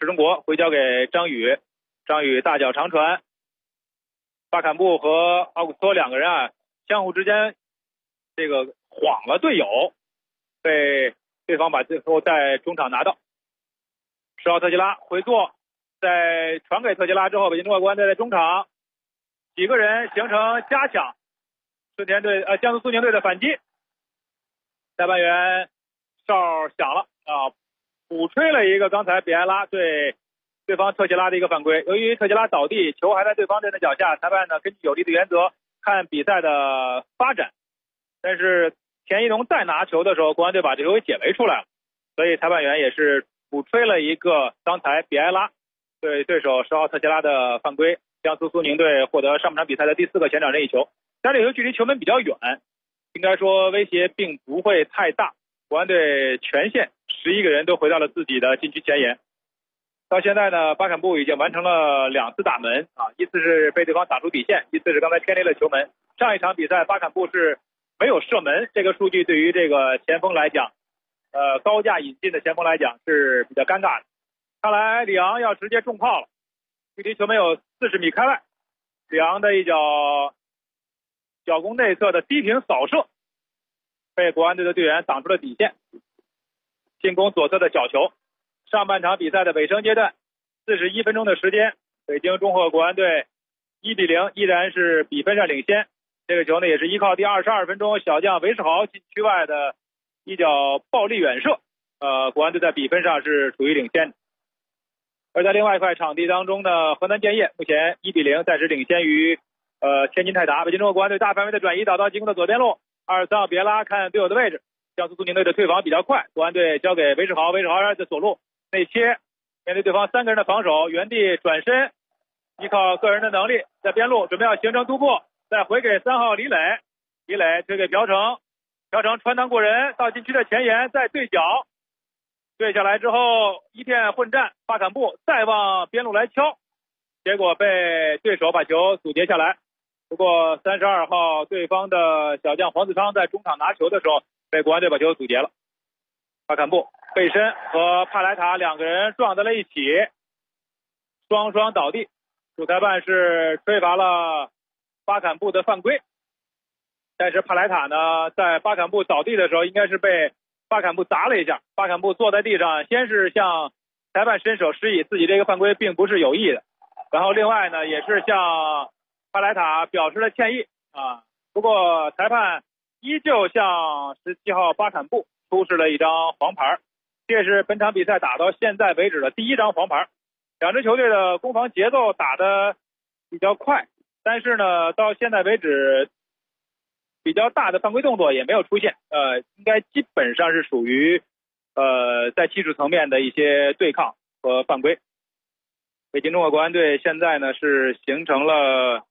[SPEAKER 14] 石中国回交给张宇，张宇大脚长传，巴坎布和奥古斯托两个人啊相互之间这个晃了队友，被对方把最后在中场拿到。10号特吉拉回做，在传给特吉拉之后，北京中国国安队在中场几个人形成加强，江苏苏宁队的反击。下半员哨响了啊，补吹了一个刚才比埃拉对对方特吉拉的一个犯规。由于特吉拉倒地，球还在对方队的脚下，裁判呢根据有利的原则看比赛的发展，但是田一农再拿球的时候，国安队把这球给解围出来了，所以裁判员也是补吹了一个刚才比埃拉对对手10号特吉拉的犯规。江苏苏宁队获得上半场比赛的第4个前场任意球，但这球距离球门比较远，应该说威胁并不会太大。国安队全线11个人都回到了自己的禁区前沿。到现在呢，巴坎布已经完成了2次打门啊，一次是被对方打出底线，一次是刚才偏离了球门。上一场比赛巴坎布是没有射门，这个数据对于这个前锋来讲，高价引进的前锋来讲是比较尴尬的。看来里昂要直接重炮了，距离球门有40米开外，里昂的一脚脚弓内侧的低平扫射被国安队的队员挡出了底线。进攻左侧的角球，上半场比赛的尾声阶段，41分钟的时间，北京中赫国安队1-0依然是比分上领先。这个球呢也是依靠第22分钟小将韦世豪禁区外的一脚暴力远射，国安队在比分上是处于领先的。而在另外一块场地当中呢，河南建业目前1-0暂时领先于天津泰达。北京中国国安队大范围的转移导到进攻的左边路，23号别拉看队友的位置，江苏苏宁队的退防比较快，国安队交给韦世豪，韦世豪在左路内切，面对对方3个人的防守，原地转身，依靠个人的能力在边路准备要形成突破，再回给3号李磊，李磊推给朴成，朴成穿裆过人到禁区的前沿，再对角，对下来之后一片混战，巴坎布再往边路来敲，结果被对手把球阻截下来。不过32号对方的小将黄子昌在中场拿球的时候被国安队把球阻截了，巴坎布背身和帕莱塔两个人撞在了一起，双双倒地，主裁判是吹罚了巴坎布的犯规。但是帕莱塔呢在巴坎布倒地的时候应该是被巴坎布砸了一下，巴坎布坐在地上，先是向裁判伸手示意自己这个犯规并不是有意的，然后另外呢也是向帕莱塔表示了歉意啊。不过裁判依旧向17号巴坎布出示了一张黄牌，这是本场比赛打到现在为止的第1张黄牌。两支球队的攻防节奏打得比较快，但是呢到现在为止比较大的犯规动作也没有出现，应该基本上是属于在技术层面的一些对抗和犯规。北京中赫国安队现在呢是形成了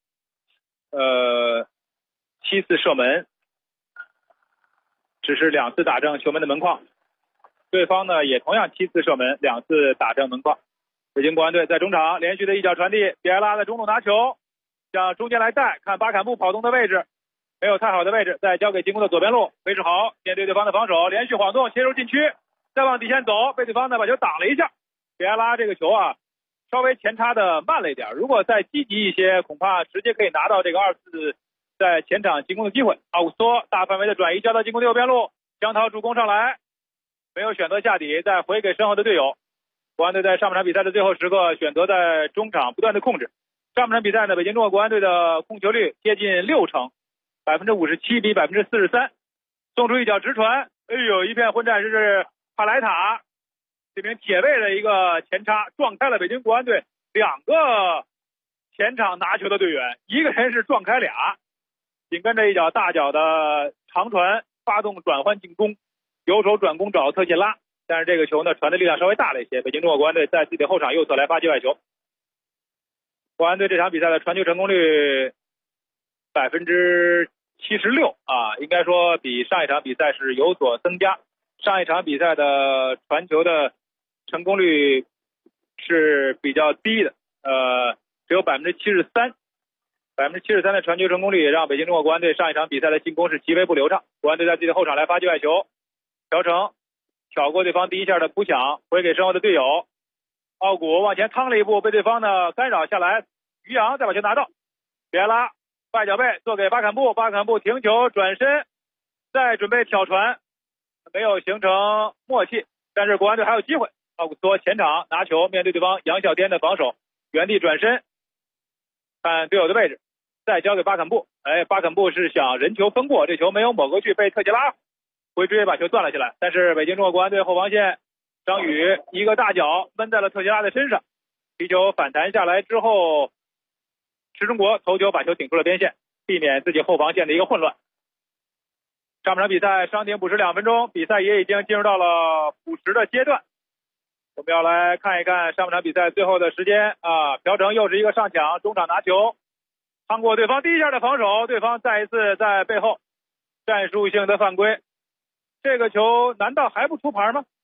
[SPEAKER 14] 7次射门，只是2次打正球门的门框，对方呢也同样7次射门，2次打正门框。北京国安队在中场连续的一脚传递，比埃拉在中路拿球向中间来带，看巴坎布跑动的位置没有太好的位置，再交给进攻的左边路，韦世豪面对对方的防守连续晃动切入禁区，再往底线走，被对方呢把球挡了一下。比埃拉这个球啊稍微前插的慢了一点，如果再积极一些恐怕直接可以拿到这个2次在前场进攻的机会。奥古斯托大范围的转移交到进攻的右边路，江涛助攻上来没有选择下底，再回给身后的队友。国安队在上半场比赛的最后时刻选择在中场不断的控制。上半场比赛呢，北京中赫国安队的控球率接近60%， 57%比43%，送出一脚直传，哎呦，一片混战，是帕莱塔这名铁卫的一个前插撞开了北京国安队2个前场拿球的队员，一个人是撞开俩，紧跟着一脚大脚的长传发动转换进攻，右手转攻找特谢拉，但是这个球呢传的力量稍微大了一些，北京中赫国安队在自己的后场右侧来发界外球。国安队这场比赛的传球成功率76%啊，应该说比上一场比赛是有所增加。上一场比赛的传球的成功率是比较低的，只有73%， 73%的传球成功率也让北京中赫国安队上一场比赛的进攻是极为不流畅。国安队在自己的后场来发界外球，朴成挑过对方第一下的扑抢，回给身后的队友， 奥古往前趟了一步，被对方呢干扰下来，于洋再把球拿到，比埃拉外脚背做给巴坎布，巴坎布停球转身，再准备挑传，没有形成默契，但是国安队还有机会。奥古斯托前场拿球，面对对方杨晓天的防守，原地转身看队友的位置，再交给巴坎布。巴坎布是想人球分过，这球没有抹过去，被特杰拉回追把球断了下来。但是北京中国国安队后防线张宇一个大脚闷在了特杰拉的身上，皮球反弹下来之后，石中国头球把球顶出了边线，避免自己后防线的一个混乱。上半场比赛伤停补时2分钟，比赛也已经进入到了补时的阶段。我们要来看一看上半场比赛最后的时间啊！朴成又是一个上抢，中场拿球，趟过对方第一下的防守，对方再一次在背后战术性的犯规。这个球难道还不出牌吗？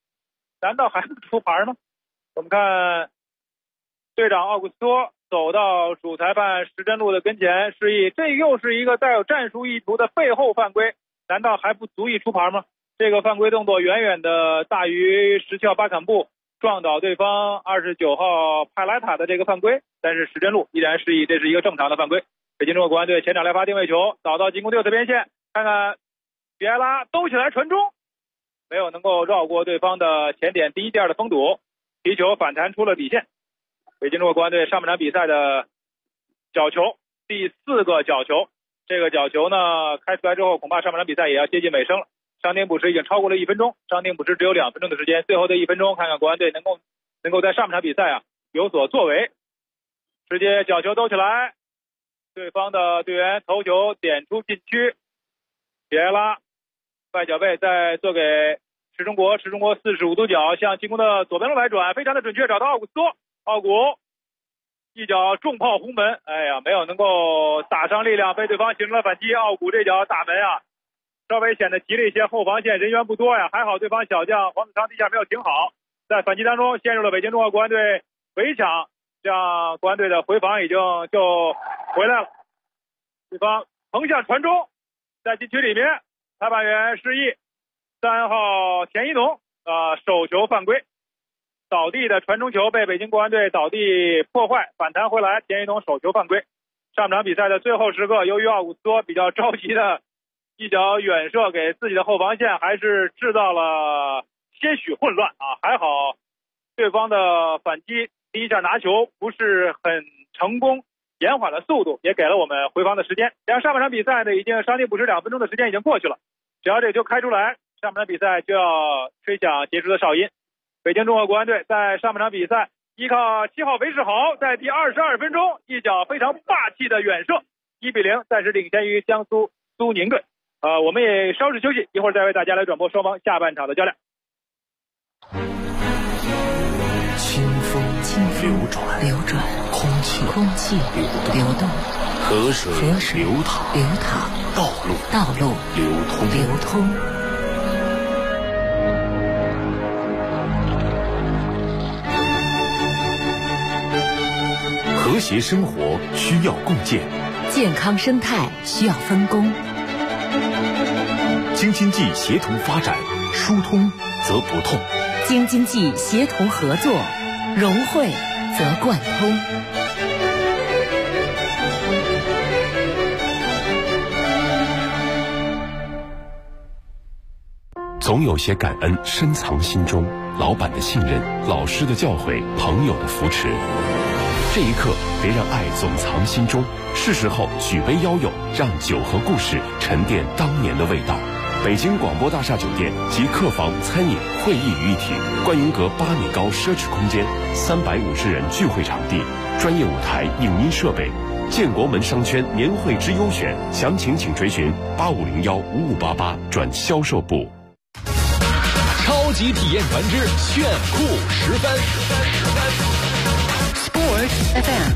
[SPEAKER 14] 我们看队长奥古斯托走到主裁判石真路的跟前示意，这又是一个带有战术意图的背后犯规，难道还不足以出牌吗？这个犯规动作远远的大于17号巴坎布撞倒对方29号派莱塔的这个犯规，但是石真路依然示意这是一个正常的犯规。北京中国国安队前场来发定位球，导到进攻右侧边线，看看比埃拉兜起来传中，没有能够绕过对方的前点第一第二的封堵，皮球反弹出了底线。北京中国国安队上半场比赛的角球，第4个角球，这个角球呢开出来之后，恐怕上半场比赛也要接近尾声了。伤停补时已经超过了1分钟，伤停补时只有2分钟的时间，最后的1分钟，看看国安队能够在上半场比赛有所作为。直接角球兜起来，对方的队员头球点出禁区，比埃拉外脚背再做给石中国45度角向进攻的左边路来转，非常的准确，找到奥古斯托，奥古一脚重炮轰门，没有能够打上力量，被对方形成了反击。奥古这脚打门稍微显得急了一些，后防线人员不多还好对方小将黄子昌地下没有停好，在反击当中陷入了北京中国国安队围抢，这样国安队的回防已经就回来了。对方横向传中，在禁区里面，裁判员示意3号田一农手球犯规，倒地的传中球被北京国安队倒地破坏，反弹回来，田一农手球犯规。上半场比赛的最后时刻，由于奥古斯托比较着急的一脚远射给自己的后防线，还是制造了些许混乱还好对方的反击第一下拿球不是很成功，延缓了速度，也给了我们回防的时间。然后上半场比赛呢，已经伤停补时2分钟的时间已经过去了，只要这个球开出来，上半场比赛就要吹响结束的哨音。北京中国国安队在上半场比赛依靠7号韦世豪在第22分钟一脚非常霸气的远射，1-0暂时领先于江苏苏宁队。我们也稍事休息，一会儿再为大家来转播双方下半场的较量。
[SPEAKER 11] 清风流转，空气流动，河水流淌，道路流通。
[SPEAKER 15] 和谐生活需要共建，
[SPEAKER 9] 健康生态需要分工。
[SPEAKER 15] 京津冀协同发展，疏通则不痛；
[SPEAKER 9] 京津冀协同合作，融汇则贯通。
[SPEAKER 15] 总有些感恩深藏心中，老板的信任，老师的教诲，朋友的扶持。这一刻，别让爱总藏心中，是时候举杯邀友，让酒和故事沉淀当年的味道。北京广播大厦酒店集客房、餐饮、会议于一体，观云阁8米高奢侈空间，350人聚会场地，专业舞台、影音设备。建国门商圈年会之优选，详情请垂询85015588转销售部。
[SPEAKER 4] 超级体验团之炫酷10分。
[SPEAKER 16] Sports FM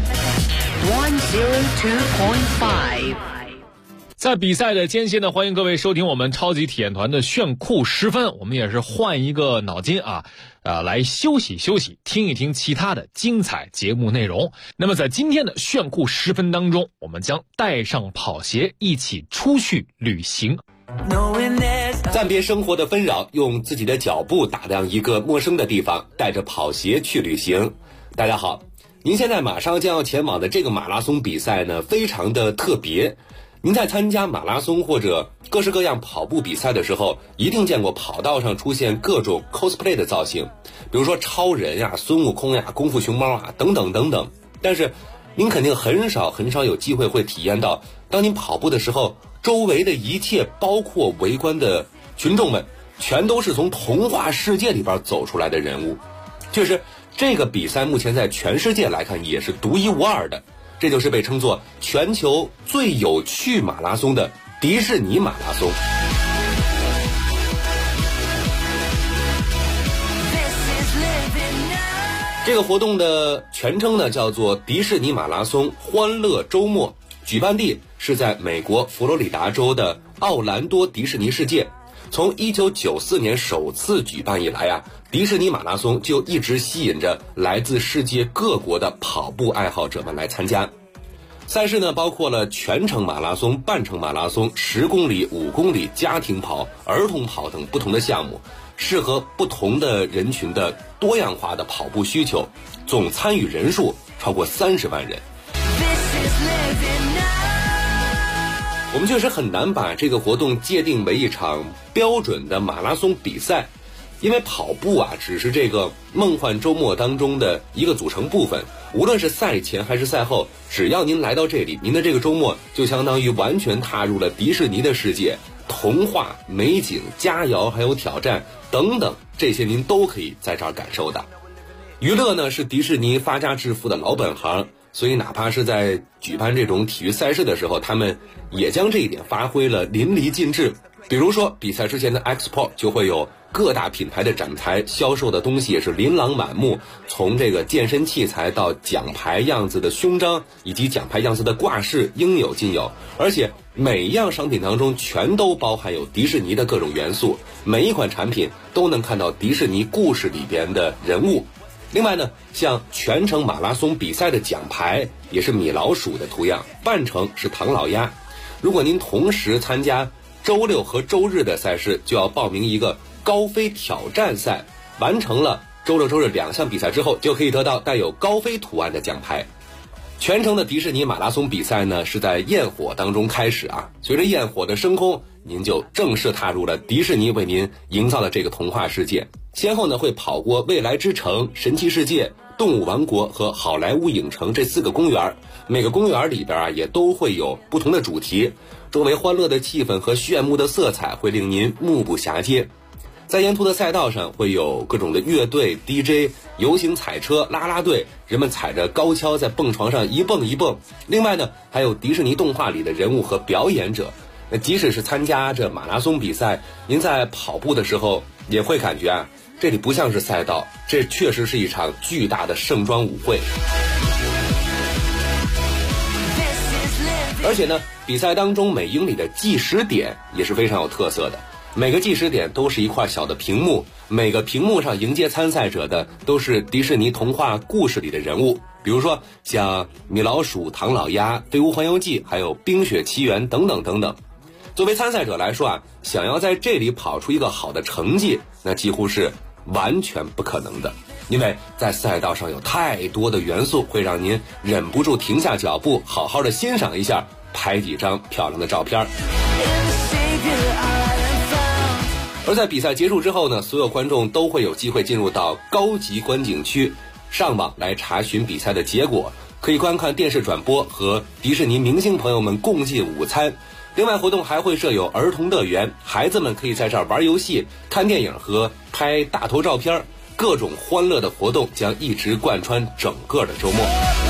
[SPEAKER 16] 102.5。
[SPEAKER 4] 在比赛的间隙呢，欢迎各位收听我们超级体验团的炫酷10分。我们也是换一个脑筋来休息休息，听一听其他的精彩节目内容。那么在今天的炫酷10分当中，我们将带上跑鞋一起出去旅行。
[SPEAKER 17] 暂别生活的纷扰，用自己的脚步打量一个陌生的地方，带着跑鞋去旅行。
[SPEAKER 18] 大家好，您现在马上将要前往的这个马拉松比赛呢，非常的特别。您在参加马拉松或者各式各样跑步比赛的时候，一定见过跑道上出现各种 cosplay 的造型，比如说超人呀、孙悟空呀、功夫熊猫啊等等等等。但是您肯定很少有机会会体验到，当您跑步的时候，周围的一切，包括围观的群众们，全都是从童话世界里边走出来的人物。确实，这个比赛目前在全世界来看也是独一无二的，这就是被称作全球最有趣马拉松的迪士尼马拉松。这个活动的全称呢叫做迪士尼马拉松欢乐周末，举办地是在美国佛罗里达州的奥兰多迪士尼世界。从1994年首次举办以来啊，迪士尼马拉松就一直吸引着来自世界各国的跑步爱好者们来参加。赛事呢包括了全程马拉松、半程马拉松、10公里、5公里、家庭跑、儿童跑等不同的项目，适合不同的人群的多样化的跑步需求，总参与人数超过30万人。我们确实很难把这个活动界定为一场标准的马拉松比赛，因为跑步啊只是这个梦幻周末当中的一个组成部分。无论是赛前还是赛后，只要您来到这里，您的这个周末就相当于完全踏入了迪士尼的世界，童话、美景、佳肴还有挑战等等，这些您都可以在这儿感受到。娱乐呢是迪士尼发家致富的老本行，所以哪怕是在举办这种体育赛事的时候，他们也将这一点发挥了淋漓尽致。比如说比赛之前的 Expo 就会有各大品牌的展台，销售的东西也是琳琅满目，从这个健身器材到奖牌样子的胸章以及奖牌样子的挂饰应有尽有，而且每一样商品当中全都包含有迪士尼的各种元素，每一款产品都能看到迪士尼故事里边的人物。另外呢，像全程马拉松比赛的奖牌也是米老鼠的图样，半程是唐老鸭。如果您同时参加周六和周日的赛事，就要报名一个高飞挑战赛，完成了周六周日2项比赛之后，就可以得到带有高飞图案的奖牌。全程的迪士尼马拉松比赛呢是在焰火当中开始啊，随着焰火的升空，您就正式踏入了迪士尼为您营造的这个童话世界。先后呢会跑过未来之城、神奇世界、动物王国和好莱坞影城这4个公园，每个公园里边啊也都会有不同的主题，周围欢乐的气氛和炫目的色彩会令您目不暇接。在沿途的赛道上会有各种的乐队、DJ、游行彩车、啦啦队，人们踩着高跷在蹦床上一蹦一蹦。另外呢，还有迪士尼动画里的人物和表演者。那即使是参加这马拉松比赛，您在跑步的时候也会感觉啊，这里不像是赛道，这确实是一场巨大的盛装舞会。而且呢，比赛当中每英里的计时点也是非常有特色的。每个计时点都是一块小的屏幕，每个屏幕上迎接参赛者的都是迪士尼童话故事里的人物，比如说像米老鼠、唐老鸭、飞屋环游记，还有冰雪奇缘等等等等。作为参赛者来说啊，想要在这里跑出一个好的成绩，那几乎是完全不可能的，因为在赛道上有太多的元素会让您忍不住停下脚步，好好的欣赏一下，拍几张漂亮的照片。而在比赛结束之后呢，所有观众都会有机会进入到高级观景区，上网来查询比赛的结果，可以观看电视转播和迪士尼明星朋友们共进午餐。另外活动还会设有儿童乐园，孩子们可以在这儿玩游戏、看电影和拍大头照片，各种欢乐的活动将一直贯穿整个的周末。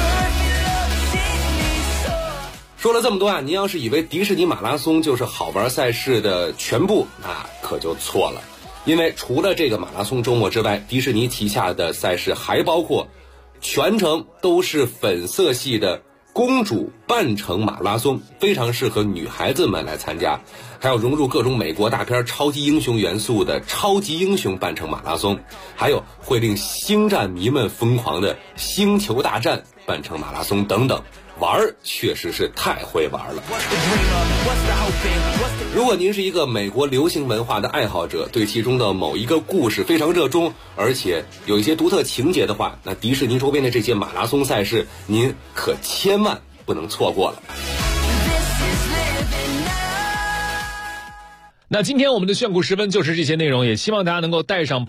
[SPEAKER 18] 说了这么多啊，您要是以为迪士尼马拉松就是好玩赛事的全部，那可就错了。因为除了这个马拉松周末之外，迪士尼旗下的赛事还包括全程都是粉色系的公主半程马拉松，非常适合女孩子们来参加。还有融入各种美国大片超级英雄元素的超级英雄半程马拉松，还有会令星战迷们疯狂的星球大战半程马拉松等等。 玩确实是太会玩了。如果您是一个美国流行文化的爱好者，对其中的某一个故事非常热衷，而且有一些独特情节的话，那迪士尼周边的这些马拉松赛事您可千万不能错过了。
[SPEAKER 4] 那今天我们的炫酷时分就是这些内容，也希望大家能够带上